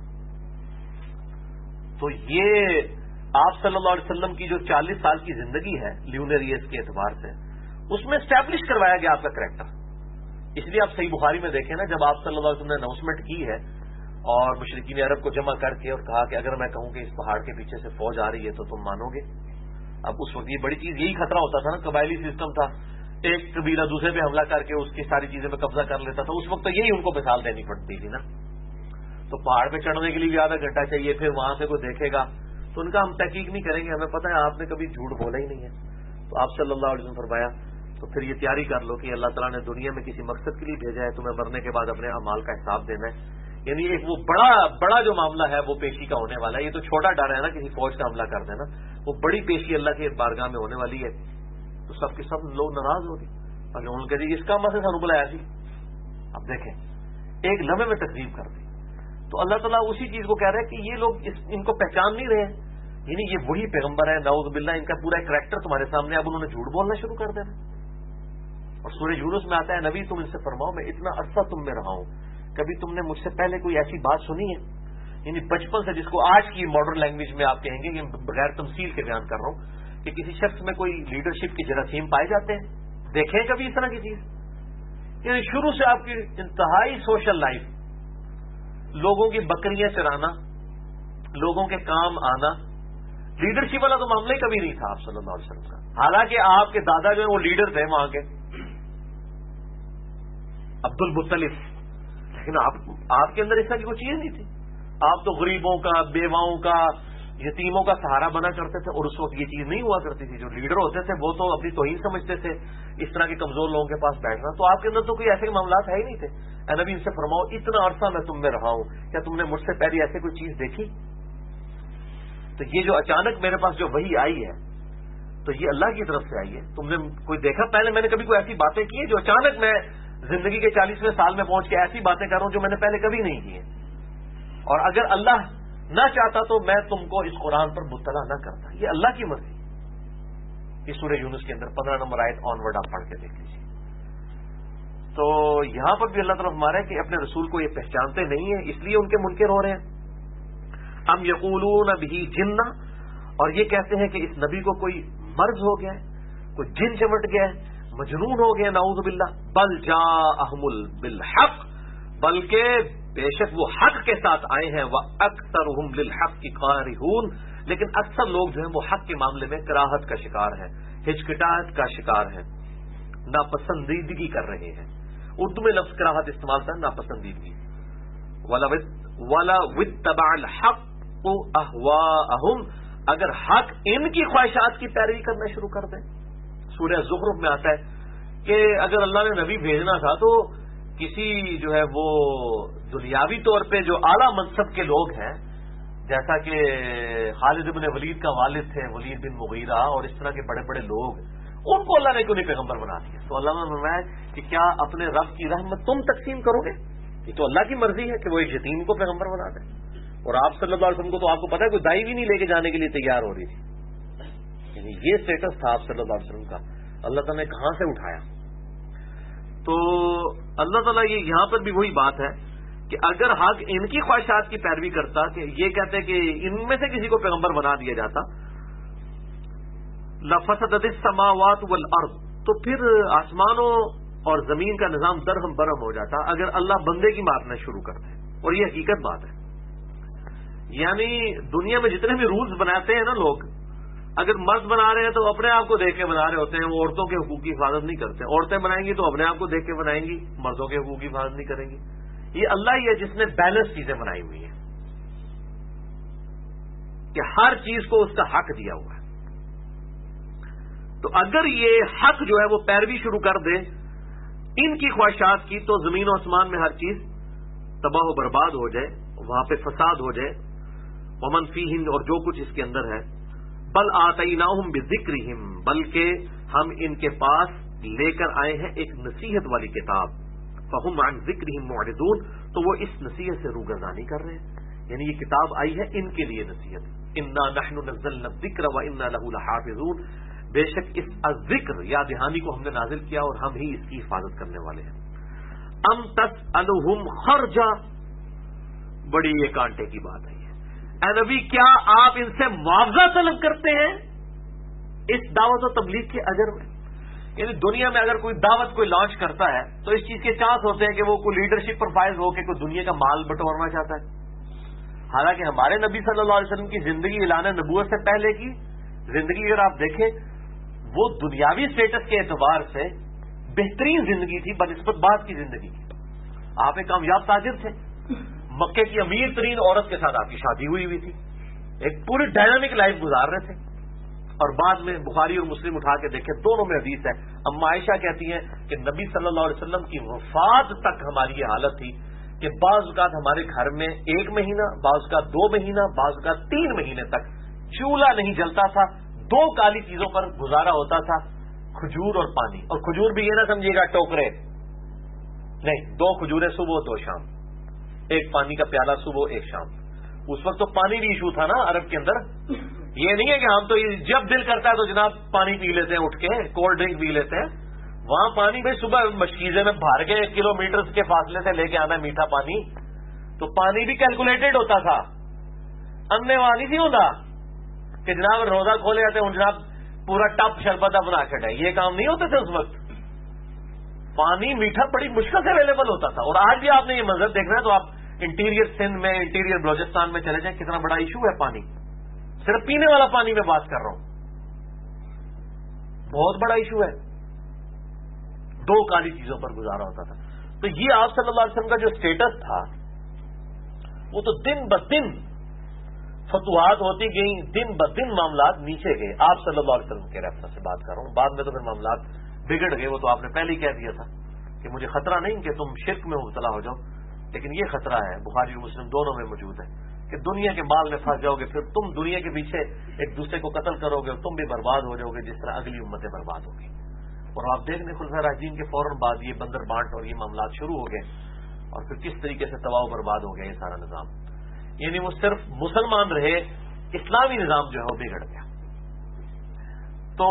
تو یہ آپ صلی اللہ علیہ وسلم کی جو 40 سال کی زندگی ہے لیونر ایئرز کے اعتبار سے، اس میں اسٹیبلش کروایا گیا آپ کا کریکٹر. اس لیے آپ صحیح بخاری میں دیکھیں نا، جب آپ صلی اللہ علیہ وسلم نے اناؤنسمنٹ کی ہے اور مشرکین عرب کو جمع کر کے اور کہا کہ اگر میں کہوں کہ اس پہاڑ کے پیچھے سے فوج آ رہی ہے تو تم مانو گے. اب اس وقت یہ بڑی چیز یہی خطرہ ہوتا تھا نا، قبائلی سسٹم تھا، ایک قبیلہ دوسرے پہ حملہ کر کے اس کی ساری چیزیں میں قبضہ کر لیتا تھا. اس وقت تو یہی ان کو مثال دینی پڑتی تھی نا. تو پہاڑ پہ چڑھنے کے لیے بھی آدھا گھنٹہ چاہیے، پھر وہاں سے کوئی دیکھے گا تو ان کا ہم تحقیق نہیں کریں گے، ہمیں پتہ ہے آپ نے کبھی جھوٹ بولا ہی نہیں ہے. تو آپ صلی اللہ علیہ وسلم فرمایا تو پھر یہ تیاری کر لو کہ اللہ تعالیٰ نے دنیا میں کسی مقصد کے لیے بھیجا ہے، تمہیں مرنے کے بعد اپنے اعمال کا حساب دینا ہے. یعنی ایک وہ بڑا جو معاملہ ہے وہ پیشی کا ہونے والا ہے. یہ تو چھوٹا ڈر ہے نا کسی فوج کا حملہ کر دینا، وہ بڑی پیشی اللہ کے بارگاہ میں ہونے والی ہے. تو سب کے سب لوگ ناراض ہو گئے اور انہوں نے کہا جی اس کا مسئلہ سانو بلایا سی. اب دیکھیں ایک لمحے میں تقسیم کر دی. تو اللہ تعالیٰ اسی چیز کو کہہ رہا ہے کہ یہ لوگ ان کو پہچان نہیں رہے، یعنی یہ وہی پیغمبر ہے، نعوذ باللہ ان کا پورا کریکٹر تمہارے سامنے، اب انہوں نے جھوٹ بولنا شروع کر دینا. اور سورہ یونس میں آتا ہے نبی تم ان سے فرماؤ میں اتنا عرصہ تم میں رہا ہوں، کبھی تم نے مجھ سے پہلے کوئی ایسی بات سنی ہے؟ یعنی بچپن سے، جس کو آج کی ماڈرن لینگویج میں آپ کہیں گے کہ بغیر تمثیل کے بیان کر رہا ہوں، کہ کسی شخص میں کوئی لیڈرشپ کی جراثیم پائے جاتے ہیں؟ دیکھیں کبھی اس طرح کی چیز؟ یعنی شروع سے آپ کی انتہائی سوشل لائف، لوگوں کی بکریاں چرانا، لوگوں کے کام آنا، لیڈرشپ والا تو معاملہ ہی کبھی نہیں تھا آپ صلی اللہ علیہ وسلم کا. حالانکہ آپ کے دادا جو ہیں وہ لیڈر تھے وہاں کے، عبد المطلب، لیکن آپ کے اندر اس طرح کی کوئی چیز نہیں تھی. آپ تو غریبوں کا، بیواؤں کا، یتیموں کا سہارا بنا کرتے تھے، اور اس وقت یہ چیز نہیں ہوا کرتی تھی. جو لیڈر ہوتے تھے وہ تو اپنی توہین سمجھتے تھے اس طرح کے کمزور لوگوں کے پاس بیٹھنا. تو آپ کے اندر تو کوئی ایسے معاملات ہے ہی نہیں تھے. اے نبی ان سے فرماؤ اتنا عرصہ میں تم میں رہا ہوں، کیا تم نے مجھ سے پہلے ایسے کوئی چیز دیکھی؟ تو یہ جو اچانک میرے پاس جو وحی آئی ہے تو یہ اللہ کی طرف سے آئی ہے. تم نے کوئی دیکھا پہلے میں نے کبھی کوئی ایسی باتیں کی ہیں جو اچانک میں زندگی کے 40ویں سال میں پہنچ کے ایسی باتیں کر رہا ہوں جو میں نے پہلے کبھی نہیں کی ہیں؟ اور اگر اللہ نہ چاہتا تو میں تم کو اس قرآن پر مطلع نہ کرتا. یہ اللہ کی مرضی. اس سورہ یونس کے اندر 15 نمبر آیت آنورڈ آپ پڑھ کے دیکھ لیجیے. تو یہاں پر بھی اللہ تعالیٰ ہمارا ہے کہ اپنے رسول کو یہ پہچانتے نہیں ہیں، اس لیے ان کے منکر ہو رہے ہیں. ام یقولون بہ جنہ، اور یہ کہتے ہیں کہ اس نبی کو کوئی مرض ہو گیا ہے، کوئی جن چمٹ گیا ہے، مجنون ہو گیا، نعوذ باللہ. بل جاءہم بالحق، بلکہ بے شک وہ حق کے ساتھ آئے ہیں. وَأَكْثَرُهُمْ لِلْحَقِّ كَارِهُونَ، لیکن اکثر لوگ جو ہیں وہ حق کے معاملے میں کراہت کا شکار ہیں، ہچکٹاہٹ کا شکار ہیں، ناپسندیدگی کر رہے ہیں. اردو میں لفظ کراہت استعمال تھا، ناپسندیدگی. وَلَا وَاتَّبَعَ الْحَقُّ أَهْوَاءَهُمْ، اگر حق ان کی خواہشات کی پیروی کرنا شروع کر دیں. سورہ زخرف میں آتا ہے کہ اگر اللہ نے نبی بھیجنا تھا تو کسی جو ہے وہ دنیاوی طور پہ جو اعلیٰ منصب کے لوگ ہیں، جیسا کہ خالد بن ولید کا والد تھے ولید بن مغیرہ، اور اس طرح کے بڑے بڑے لوگ، ان کو اللہ نے کیوں نہیں پیغمبر بنا دیا؟ تو اللہ نے فرمایا کہ کیا اپنے رب کی رحمت تم تقسیم کرو گے؟ یہ تو اللہ کی مرضی ہے کہ وہ ایک یتیم کو پیغمبر بنا دے. اور آپ صلی اللہ علیہ وسلم کو تو آپ کو پتا ہے کوئی دائی بھی نہیں لے کے جانے کے لیے تیار ہو رہی تھی. یعنی یہ اسٹیٹس تھا آپ صلی اللہ علیہ وسلم کا. اللہ تعالیٰ نے کہاں سے اٹھایا؟ تو اللہ تعالیٰ یہ یہاں پر بھی وہی بات ہے کہ اگر حق ان کی خواہشات کی پیروی کرتا، کہ یہ کہتے کہ ان میں سے کسی کو پیغمبر بنا دیا جاتا، لفسدت السماوات والارض، تو پھر آسمانوں اور زمین کا نظام درہم برہم ہو جاتا اگر اللہ بندے کی مارنا شروع کرتے. اور یہ حقیقت بات ہے. یعنی دنیا میں جتنے بھی رولز بناتے ہیں نا لوگ، اگر مرد بنا رہے ہیں تو اپنے آپ کو دیکھ کے بنا رہے ہوتے ہیں، وہ عورتوں کے حقوق کی حفاظت نہیں کرتے. عورتیں بنائیں گی تو اپنے آپ کو دیکھ کے بنائیں گی، مردوں کے حقوق کی حفاظت نہیں کریں گی. یہ اللہ ہی ہے جس نے بیلنس چیزیں بنائی ہوئی ہیں کہ ہر چیز کو اس کا حق دیا ہوا ہے. تو اگر یہ حق جو ہے وہ پیروی شروع کر دے ان کی خواہشات کی، تو زمین و آسمان میں ہر چیز تباہ و برباد ہو جائے، وہاں پہ فساد ہو جائے. ومن فیہن، اور جو کچھ اس کے اندر ہے. بل آتیناہم بذکرہم، بلکہ ہم ان کے پاس لے کر آئے ہیں ایک نصیحت والی کتاب. فہم عن ذکرہم معرضون، تو وہ اس نصیحت سے روگردانی کر رہے ہیں. یعنی یہ کتاب آئی ہے ان کے لیے نصیحت. انا نحن نزلنا الذکر وانا لہ لحافظون، بے شک اس الذکر یا دہانی کو ہم نے نازل کیا اور ہم ہی اس کی حفاظت کرنے والے ہیں. ام تسألہم خرجا، بڑی یہ کانٹے کی بات ہے. اے نبی، کیا آپ ان سے معاوضہ طلب کرتے ہیں اس دعوت و تبلیغ کے اجر میں؟ یعنی دنیا میں اگر کوئی دعوت کوئی لانچ کرتا ہے تو اس چیز کے چانس ہوتے ہیں کہ وہ کوئی لیڈرشپ پر فائز ہو کے کوئی دنیا کا مال بٹورنا چاہتا ہے. حالانکہ ہمارے نبی صلی اللہ علیہ وسلم کی زندگی اعلان نبوت سے پہلے کی زندگی اگر آپ دیکھیں، وہ دنیاوی اسٹیٹس کے اعتبار سے بہترین زندگی تھی بنسبت بعد کی زندگی کی. آپ ایک کامیاب تاجر تھے، مکے کی امیر ترین عورت کے ساتھ آپ کی شادی ہوئی تھی، ایک پوری ڈائنامک لائف گزار رہے تھے. اور بعد میں بخاری اور مسلم اٹھا کے دیکھیں، دونوں میں حدیث ہے. اما عائشہ کہتی ہیں کہ نبی صلی اللہ علیہ وسلم کی وفات تک ہماری یہ حالت تھی کہ بعض اوقات ہمارے گھر میں 1 مہینہ، بعض اوقات 2 مہینہ، بعض اوقات 3 مہینے تک چولہا نہیں جلتا تھا. 2 کالی چیزوں پر گزارا ہوتا تھا، کھجور اور پانی. اور کھجور بھی یہ نہ سمجھیے گا ٹوکرے نہیں، 2 کھجوریں صبح 2 شام، 1 پانی کا پیالہ صبح 1 شام. اس وقت تو پانی بھی ایشو تھا نا عرب کے اندر. یہ نہیں ہے کہ ہم تو جب دل کرتا ہے تو جناب پانی پی لیتے ہیں، اٹھ کے کولڈ ڈرنک پی لیتے ہیں. وہاں پانی بھائی صبح مشکیزے میں بھر کے 1 کلومیٹر کے فاصلے سے لے کے آنا ہے میٹھا پانی. تو پانی بھی کیلکولیٹڈ ہوتا تھا، انے والا نہیں سی ہوتا کہ جناب روزہ کھولے جاتے ہوں جناب پورا ٹپ شربت بنا چڑھا. یہ کام نہیں ہوتے تھے اس وقت. پانی میٹھا بڑی مشکل سے اویلیبل ہوتا تھا. اور آج بھی آپ نے یہ منظر دیکھنا ہے تو آپ انٹیریئر سندھ میں، انٹیریئر بلوچستان میں چلے جائیں، کتنا بڑا ایشو ہے پانی. صرف پینے والا پانی میں بات کر رہا ہوں، بہت بڑا ایشو ہے. 2 کالی چیزوں پر گزارا ہوتا تھا. تو یہ آپ صلی اللہ علیہ وسلم کا جو اسٹیٹس تھا وہ تو دن بدن فتوحات ہوتی گئیں، دن بدن معاملات نیچے گئے. آپ صلی اللہ علیہ وسلم کے ریفرنس سے بات کر رہا ہوں. بعد میں تو پھر معاملات بگڑ گئے. وہ تو آپ نے پہلے ہی کہہ دیا تھا کہ مجھے خطرہ نہیں کہ تم شرک میں مبتلا ہو جاؤ، لیکن یہ خطرہ ہے بخاری اور مسلم دونوں میں موجود ہے کہ دنیا کے مال میں پھنس جاؤ گے، پھر تم دنیا کے پیچھے ایک دوسرے کو قتل کرو گے اور تم بھی برباد ہو جاؤ گے جس طرح اگلی امتیں برباد ہوگی. اور آپ دیکھ لیں خلفاء راشدین کے فوراً بعد یہ بندر بانٹ اور یہ معاملات شروع ہو گئے اور پھر کس طریقے سے تباہ و برباد ہو گیا یہ سارا نظام. یعنی وہ صرف مسلمان رہے، اسلامی نظام جو ہے وہ بگڑ گیا. تو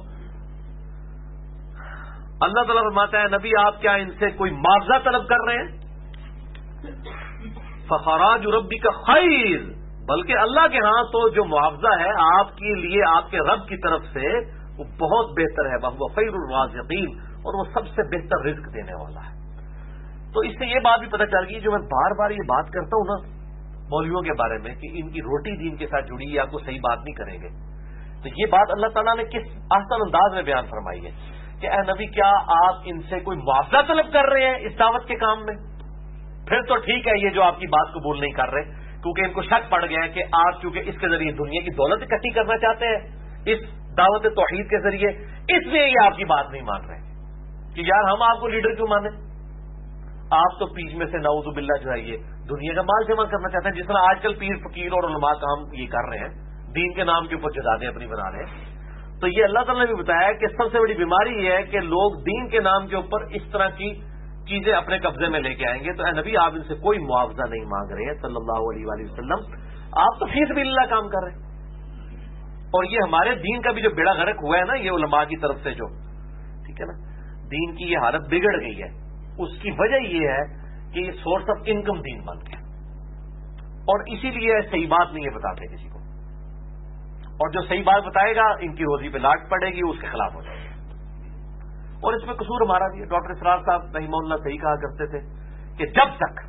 اللہ تعالیٰ فرماتا ہے نبی آپ کیا ان سے کوئی معاوضہ طلب کر رہے ہیں؟ فخراج ربک خیر، بلکہ اللہ کے ہاں تو جو معاوضہ ہے آپ کے لیے آپ کے رب کی طرف سے وہ بہت بہتر ہے، وہ خیر الرازقین، اور وہ سب سے بہتر رزق دینے والا ہے۔ تو اس سے یہ بات بھی پتہ چل گئی، جو میں بار بار یہ بات کرتا ہوں نا مولویوں کے بارے میں کہ ان کی روٹی دین کے ساتھ جڑی ہے، آپ کو صحیح بات نہیں کریں گے، تو یہ بات اللہ تعالیٰ نے کس آسان انداز میں بیان فرمائی ہے کہ اے نبی کیا آپ ان سے کوئی معاوضہ طلب کر رہے ہیں اس دعوت کے کام میں؟ پھر تو ٹھیک ہے یہ جو آپ کی بات قبول نہیں کر رہے، کیونکہ ان کو شک پڑ گیا ہے کہ آپ چونکہ اس کے ذریعے دنیا کی دولت اکٹھی کرنا چاہتے ہیں اس دعوت توحید کے ذریعے، اس لیے یہ آپ کی بات نہیں مان رہے کہ یار ہم آپ کو لیڈر کیوں مانیں؟ آپ تو پیچھ میں سے نعوذ باللہ جو ہے یہ دنیا کا مال جمع کرنا چاہتے ہیں، جس طرح آج کل پیر فقیر اور علماء کام یہ کر رہے ہیں، دین کے نام کے اوپر جدادیں اپنی بنا رہے ہیں۔ تو یہ اللہ تعالیٰ نے بھی بتایا کہ سب سے بڑی بیماری یہ ہے کہ لوگ دین کے نام کے اوپر اس طرح کی چیزیں اپنے قبضے میں لے کے آئیں گے۔ تو اے نبی آپ ان سے کوئی معاوضہ نہیں مانگ رہے ہیں صلی اللہ علیہ وآلہ وسلم، آپ تو فی سبیل اللہ کام کر رہے ہیں۔ اور یہ ہمارے دین کا بھی جو بیڑا غرق ہوا ہے نا یہ علماء کی طرف سے جو ٹھیک ہے نا دین کی یہ حالت بگڑ گئی ہے، اس کی وجہ یہ ہے کہ یہ سورس آف انکم دین بن گیا، اور اسی لیے صحیح بات نہیں ہے بتاتے کسی کو، اور جو صحیح بات بتائے گا ان کی روزی پہ لاٹ پڑے گی، اس کے خلاف ہو جائے گا۔ اور اس میں قصور ہمارا بھی ہے۔ ڈاکٹر اسرار صاحب رحمہ اللہ صحیح کہا کرتے تھے کہ جب تک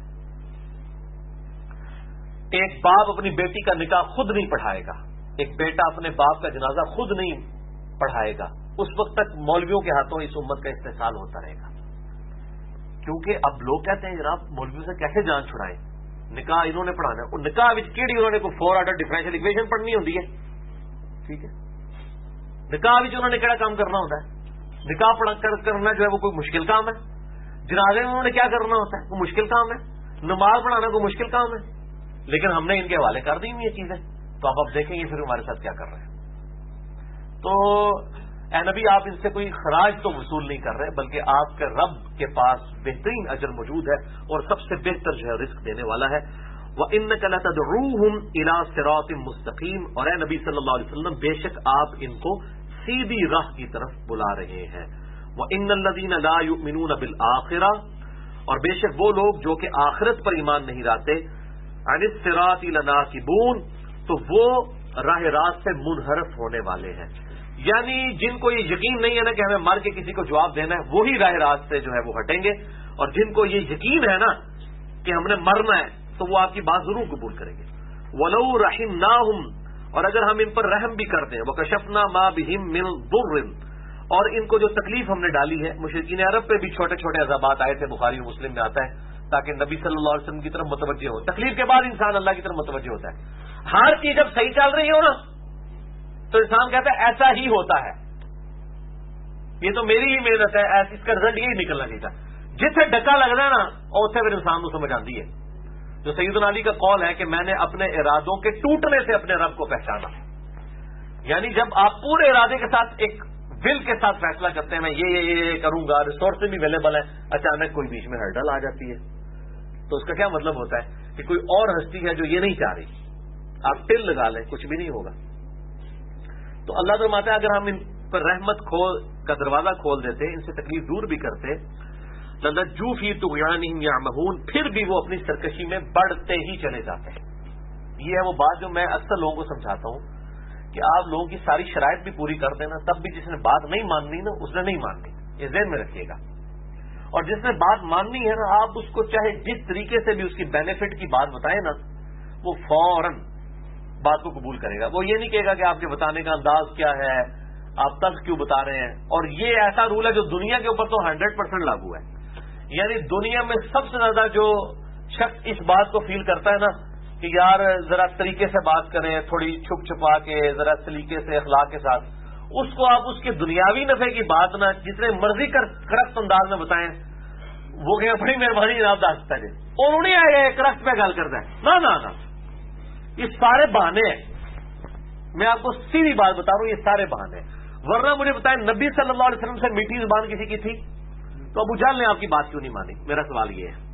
ایک باپ اپنی بیٹی کا نکاح خود نہیں پڑھائے گا، ایک بیٹا اپنے باپ کا جنازہ خود نہیں پڑھائے گا، اس وقت تک مولویوں کے ہاتھوں اس امت کا استحصال ہوتا رہے گا۔ کیونکہ اب لوگ کہتے ہیں جناب مولویوں سے کیسے جان چھڑائیں، نکاح انہوں نے پڑھانا ہے، اور نکاح کیڑی انہوں نے کوئی 4 آرڈر ڈفرینشیل ایکویشن پڑھنی ہوتی ہے، ٹھیک ہے، نکاح بھی انہوں نے کیڑا کام کرنا ہوتا ہے، نکاح پڑھ کرنا جو ہے وہ کوئی مشکل کام ہے، جنازے میں انہوں نے کیا کرنا ہوتا ہے وہ مشکل کام ہے، نماز پڑھانا کوئی مشکل کام ہے، لیکن ہم نے ان کے حوالے کر دی یہ چیزیں، تو اب دیکھیں گے پھر ہمارے ساتھ کیا کر رہے ہیں۔ تو اے نبی آپ ان سے کوئی خراج تو وصول نہیں کر رہے، بلکہ آپ کے رب کے پاس بہترین اجر موجود ہے اور سب سے بہتر جو ہے رزق دینے والا ہے۔ وَإِنَّكَ لَتَدْعُوهُمْ إِلَىٰ صِرَاطٍ مُسْتَقِيمٍ، اور اے نبی صلی اللہ علیہ وسلم بے شک آپ ان کو سیدھی راہ کی طرف بلا رہے ہیں۔ وَإِنَّ الَّذِينَ لَا يُؤْمِنُونَ بِالْآخِرَةِ، اور بے شک وہ لوگ جو کہ آخرت پر ایمان نہیں لاتے، عَنِ الصِّرَاطِ لَنَاكِبُونَ، تو وہ راہ راست سے منحرف ہونے والے ہیں، یعنی جن کو یہ یقین نہیں ہے نا کہ ہمیں مر کے کسی کو جواب دینا ہے وہی راہ راست سے جو ہے وہ ہٹیں گے، اور جن کو یہ یقین ہے نا کہ ہم نے مرنا ہے تو وہ آپ کی بات ضرور قبول کریں گے۔ وَلَوْ رَحِمْنَاهُمْ، اور اگر ہم ان پر رحم بھی کر دیں، وَكَشَفْنَا مَا بِهِمْ مِنْ ضُرٍّ، اور ان کو جو تکلیف ہم نے ڈالی ہے، مشرکین عرب پہ بھی چھوٹے چھوٹے عذابات آئے تھے، بخاری و مسلم میں آتا ہے، تاکہ نبی صلی اللہ علیہ وسلم کی طرف متوجہ ہو، تکلیف کے بعد انسان اللہ کی طرف متوجہ ہوتا ہے۔ ہر چیز جب صحیح چل رہی ہو نا تو انسان کہتا ہے ایسا ہی ہوتا ہے، یہ تو میری ہی محنت ہے، اس کا رزلٹ یہی نکلنا چاہیے، جتنے ڈکا لگنا ہے نا اور اسے پھر انسان کو سمجھ آتی ہے، جو سیدنا علی کا قول ہے کہ میں نے اپنے ارادوں کے ٹوٹنے سے اپنے رب کو پہچانا، یعنی جب آپ پورے ارادے کے ساتھ ایک ول کے ساتھ فیصلہ کرتے ہیں میں یہ کروں گا، ریسورس بھی اویلیبل ہے، اچانک کوئی بیچ میں ہرڈل آ جاتی ہے، تو اس کا کیا مطلب ہوتا ہے کہ کوئی اور ہستی ہے جو یہ نہیں چاہ رہی، آپ ٹل لگا لیں کچھ بھی نہیں ہوگا۔ تو اللہ فرماتا ہے اگر ہم ان پر رحمت کا دروازہ کھول دیتے، ان سے تکلیف دور بھی کرتے، لَلَجُّوا فِي طُغْيَانِهِمْ يَعْمَهُونَ، پھر بھی وہ اپنی سرکشی میں بڑھتے ہی چلے جاتے ہیں۔ یہ ہے وہ بات جو میں اکثر لوگوں کو سمجھاتا ہوں کہ آپ لوگوں کی ساری شرائط بھی پوری کر دینا، تب بھی جس نے بات نہیں ماننی نا اس نے نہیں ماننی، یہ ذہن میں رکھیے گا، اور جس نے بات ماننی ہے نا آپ اس کو چاہے جس طریقے سے بھی اس کی بینیفٹ کی بات بتائیں نا وہ فوراً بات کو قبول کرے گا، وہ یہ نہیں کہے گا کہ آپ کے بتانے کا انداز کیا ہے، آپ تک کیوں بتا رہے ہیں، اور یہ ایسا رول ہے جو دنیا کے اوپر تو 100% لاگو ہے، یعنی دنیا میں سب سے زیادہ جو شخص اس بات کو فیل کرتا ہے نا کہ یار ذرا طریقے سے بات کریں، تھوڑی چھپ چھپا کے ذرا سلیقے سے اخلاق کے ساتھ، اس کو آپ اس کے دنیاوی نفع کی بات نہ جتنے مرضی کرخت انداز میں بتائیں، وہ کہ بڑی مہربانی جناب داستا ہے اور انہیں آئے کرخت پہ گل کرتا ہے، نہ یہ سارے بہانے ہیں، میں آپ کو سیدھی بات بتا رہا ہوں یہ سارے بہانے ہیں، ورنہ مجھے بتائیں نبی صلی اللہ علیہ وسلم سے میٹھی زبان کسی کی تھی تو ابو جہل نے آپ کی بات کیوں نہیں مانی؟ میرا سوال یہ ہے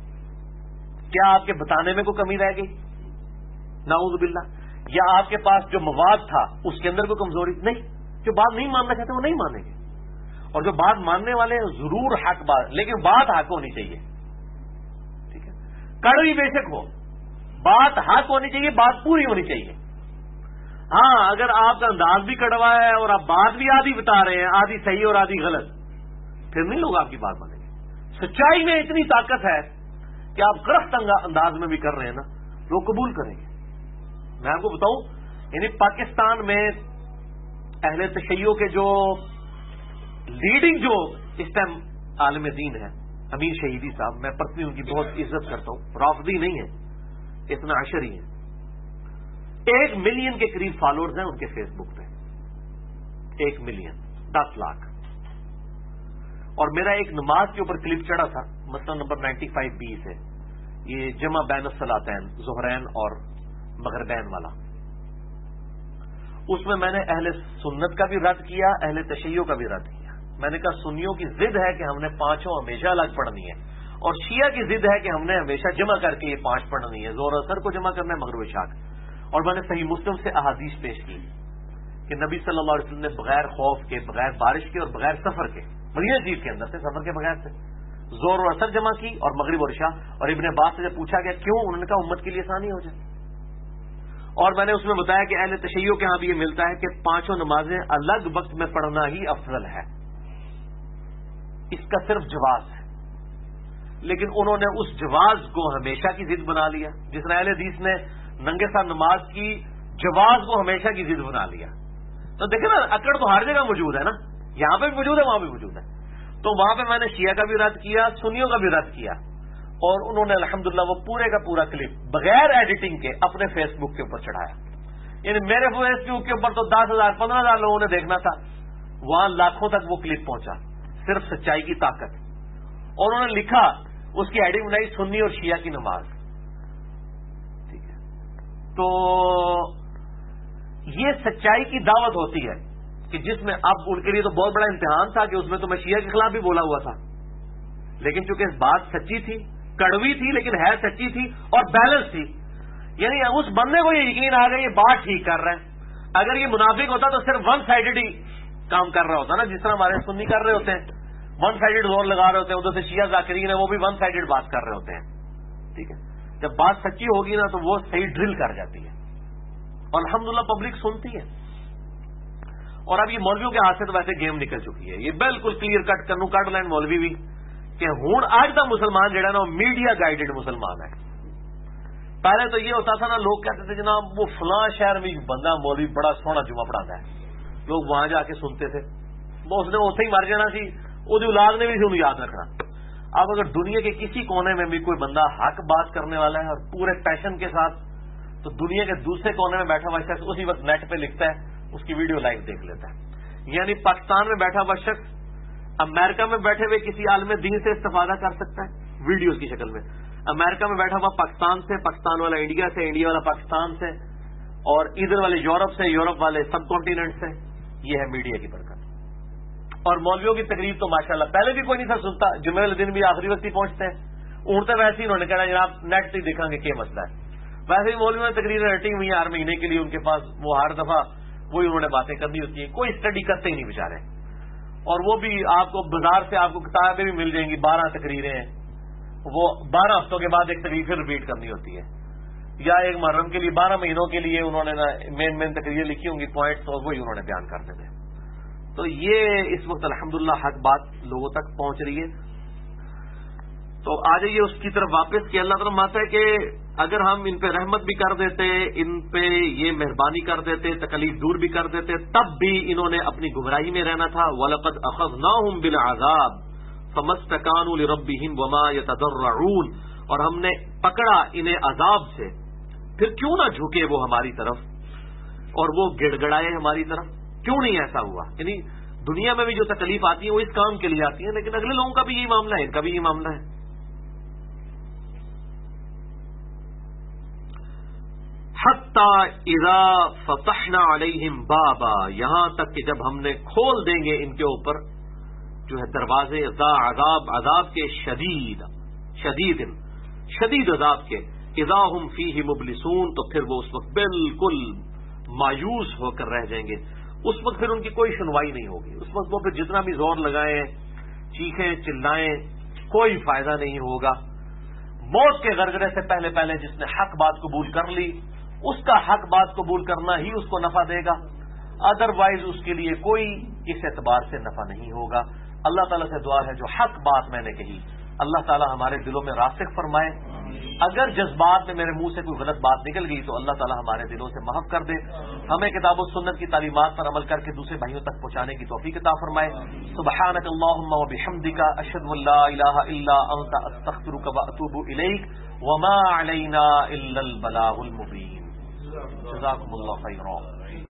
کیا آپ کے بتانے میں کوئی کمی رہ گئی؟ نعوذ باللہ، یا آپ کے پاس جو مواد تھا اس کے اندر کوئی کمزوری؟ نہیں، جو بات نہیں ماننا چاہتے وہ نہیں مانیں گے، اور جو بات ماننے والے ہیں ضرور حق بات، لیکن بات حق ہونی چاہیے، ٹھیک ہے، کڑوی بے شک ہو، بات حق ہونی چاہیے، بات پوری ہونی چاہیے. ہاں اگر آپ کا انداز بھی کڑوا ہے اور آپ بات بھی آدھی بتا رہے ہیں، آدھی صحیح اور آدھی غلط، پھر نہیں لوگ آپ کی بات مانیں گے. سچائی میں اتنی طاقت ہے کہ آپ گرفت انداز میں بھی کر رہے ہیں نا، لوگ قبول کریں گے. میں آپ کو بتاؤں، یعنی پاکستان میں اہل تشیع کے جو لیڈنگ جو اس ٹائم عالم دین ہے، امیر شہیدی صاحب، میں پرسنلی ان کی بہت عزت کرتا ہوں، رافضی نہیں ہے، اتنا عشری ہے. 1 ملین کے قریب فالوورز ہیں ان کے فیس بک پہ. 1 ملین، 10 لاکھ. اور میرا ایک نماز کے اوپر کلپ چڑھا تھا، مسئلہ نمبر 95B سے، یہ جمع بین الصلاتین، ظہرین اور مغربین والا. اس میں نے اہل سنت کا بھی رد کیا، اہل تشیع کا بھی رد کیا. میں نے کہا سنیوں کی ضد ہے کہ ہم نے 5 ہمیشہ الگ پڑھنی ہے، اور شیعہ کی ضد ہے کہ ہم نے ہمیشہ جمع کر کے یہ 5 پڑھنی ہے، ظہر اثر کو جمع کرنا ہے، مغرب عشاء. اور میں نے صحیح مسلم سے احادیث پیش کی کہ نبی صلی اللہ علیہ وسلم نے بغیر خوف کے، بغیر بارش کے اور بغیر سفر کے، مدینہ شریف کے اندر سے، سفر کے بغیر سے ظہر اور اثر جمع کی اور مغرب اور عشاء. اور ابن عباس سے جب پوچھا گیا کیوں، انہوں نے کہا امت کے لیے آسانی ہو جائے. اور میں نے اس میں بتایا کہ اہل تشیع کے ہاں بھی یہ ملتا ہے کہ 5 نمازیں الگ وقت میں پڑھنا ہی افضل ہے، اس کا صرف جواز ہے. لیکن انہوں نے اس جواز کو ہمیشہ کی ضد بنا لیا، جس طرح اہل حدیث نے ننگے سر نماز کی جواز کو ہمیشہ کی ضد بنا لیا. تو دیکھیں نا، اکڑ تو ہر جگہ موجود ہے نا، یہاں پہ بھی موجود ہے، وہاں بھی موجود ہے. تو وہاں پہ میں نے شیعہ کا بھی رد کیا، سنیوں کا بھی رد کیا، اور انہوں نے الحمدللہ وہ پورے کا پورا کلپ بغیر ایڈیٹنگ کے اپنے فیس بک کے اوپر چڑھایا. یعنی میرے فیس بک کے اوپر تو 10,000 15,000 لوگوں نے دیکھنا تھا، وہاں لاکھوں تک وہ کلپ پہنچا، صرف سچائی کی طاقت. اور انہوں نے لکھا، اس کی ہیڈنگ بنائی سنی اور شیعہ کی نماز. ٹھیک ہے، تو یہ سچائی کی دعوت ہوتی ہے کہ جس میں اب ان کے لیے تو بہت بڑا امتحان تھا کہ اس میں تو میں شیعہ کے خلاف بھی بولا ہوا تھا، لیکن چونکہ بات سچی تھی، کڑوی تھی لیکن ہے سچی تھی اور بیلنس تھی. یعنی اس بندے کو یہ یقین آ گیا یہ بات ٹھیک کر رہا ہے. اگر یہ منافق ہوتا تو صرف ون سائیڈڈ ہی کام کر رہا ہوتا نا، جس طرح ہمارے سنی کر رہے ہوتے ہیں، ون سائیڈڈ زور لگا رہے ہوتے ہیں. ادھر سے شیعہ ذاکرین ہیں، وہ بھی ون سائیڈڈ بات کر رہے ہوتے ہیں. ٹھیک ہے، جب بات سچی ہوگی نا تو وہ صحیح ڈرل کر جاتی ہے، اور الحمدللہ پبلک سنتی ہے. اور اب یہ مولویوں کے ہاتھ سے تو ویسے گیم نکل چکی ہے، یہ بالکل کلیئر کٹ کرنو کٹ لائن مولوی بھی کہ ہوں آج کا مسلمان جڑا نا وہ میڈیا گائیڈڈ مسلمان ہے. پہلے تو یہ ہوتا تھا نا، لوگ کہتے تھے جناب وہ فلاں شہر میں بندہ مولوی بڑا سونا جمعہ پڑھاتا ہے، لوگ وہاں جا کے سنتے تھے. اس نے اتنے ہی مر جانا سی، وہ اولاد نے بھی انہوں یاد رکھنا. اب اگر دنیا کے کسی کونے میں بھی کوئی بندہ حق بات کرنے والا ہے اور پورے پیشن کے ساتھ، تو دنیا کے دوسرے کونے میں بیٹھا ہوا شخص اسی وقت نیٹ پہ لکھتا ہے، اس کی ویڈیو لائیو دیکھ لیتا ہے. یعنی پاکستان میں بیٹھا ہوا شخص امریکہ میں بیٹھے ہوئے کسی عالم دین سے استفادہ کر سکتا ہے ویڈیوز کی شکل میں. امریکہ میں بیٹھا ہوا پاکستان سے، پاکستان والا انڈیا سے، انڈیا والا پاکستان سے، اور ادھر والے یورپ سے، یورپ والے سب کانٹیننٹ سے. یہ ہے میڈیا کی برکت. اور مولویوں کی تقریب تو ماشاءاللہ پہلے بھی کوئی نہیں تھا سنتا، جمعے والے دن بھی آخری وقت ہی پہنچتے ہیں. اونٹتے ویسے ہی انہوں نے کہا جناب نیٹ سے دیکھیں گے کیا مسئلہ ہے. ویسے ہی مولویوں نے تقریریں رٹی ہوئی ہیں ہر مہینے کے لیے، ان کے پاس وہ ہر دفعہ وہی انہوں نے باتیں کرنی ہوتی ہیں، کوئی اسٹڈی کرتے ہی نہیں بیچارے. اور وہ بھی آپ کو بازار سے آپ کو کتابیں بھی مل جائیں گی، 12 تقریریں ہیں، وہ 12 ہفتوں کے بعد ایک تقریر پھر ریپیٹ کرنی ہوتی ہے. یا ایک محرم کے لیے 12 مہینوں کے لیے انہوں نے مین تقریریں لکھی ہوں گی، پوائنٹس، اور وہی انہوں نے بیان کر دیتے ہیں. تو یہ اس وقت الحمدللہ حق بات لوگوں تک پہنچ رہی ہے. تو آ جائیے اس کی طرف واپس کہ اللہ تعالیٰ مانتا ہے کہ اگر ہم ان پہ رحمت بھی کر دیتے، ان پہ یہ مہربانی کر دیتے، تکلیف دور بھی کر دیتے، تب بھی انہوں نے اپنی گمراہی میں رہنا تھا. وَلَقَدْ أَخَذْنَاهُمْ بِالْعَذَابِ فَمَا اسْتَكَانُوا لِرَبِّهِمْ وَمَا يَتَضَرَّعُونَ. اور ہم نے پکڑا انہیں عذاب سے، پھر کیوں نہ جھکے وہ ہماری طرف اور وہ گڑ گڑائے ہماری طرف. کیوں نہیں ایسا ہوا؟ یعنی دنیا میں بھی جو تکلیف آتی ہے وہ اس کام کے لیے آتی ہے، لیکن اگلے لوگوں کا بھی یہی معاملہ ہے، ان کا بھی یہی معاملہ ہے. حتی اذا فتحنا علیہم بابا، یہاں تک کہ جب ہم نے کھول دیں گے ان کے اوپر جو ہے دروازے، عذاب کے شدید عذاب کے، اذا ہم فیہ مبلسون، تو پھر وہ اس وقت بالکل مایوس ہو کر رہ جائیں گے. اس وقت پھر ان کی کوئی سنوائی نہیں ہوگی. اس وقت وہ پھر جتنا بھی زور لگائیں، چیخیں چلائیں، کوئی فائدہ نہیں ہوگا. موت کے غرغرے سے پہلے پہلے جس نے حق بات قبول کر لی اس کا حق بات قبول کرنا ہی اس کو نفع دے گا، ادروائز اس کے لیے کوئی اس اعتبار سے نفع نہیں ہوگا۔ اللہ تعالیٰ سے دعا ہے جو حق بات میں نے کہی اللہ تعالیٰ ہمارے دلوں میں راسخ فرمائے، اگر جذبات میں میرے منہ سے کوئی غلط بات نکل گئی تو اللہ تعالیٰ ہمارے دلوں سے معاف کر دے، ہمیں کتاب و سنت کی تعلیمات پر عمل کر کے دوسرے بھائیوں تک پہنچانے کی توفیق عطا فرمائے۔ سبحانک اللہم و بحمدک، اشہد ان لا الہ الا انت، استغفرک و اتوب الیک، وما علینا الا البلاغ المبین۔ جزاکم اللہ خیرا۔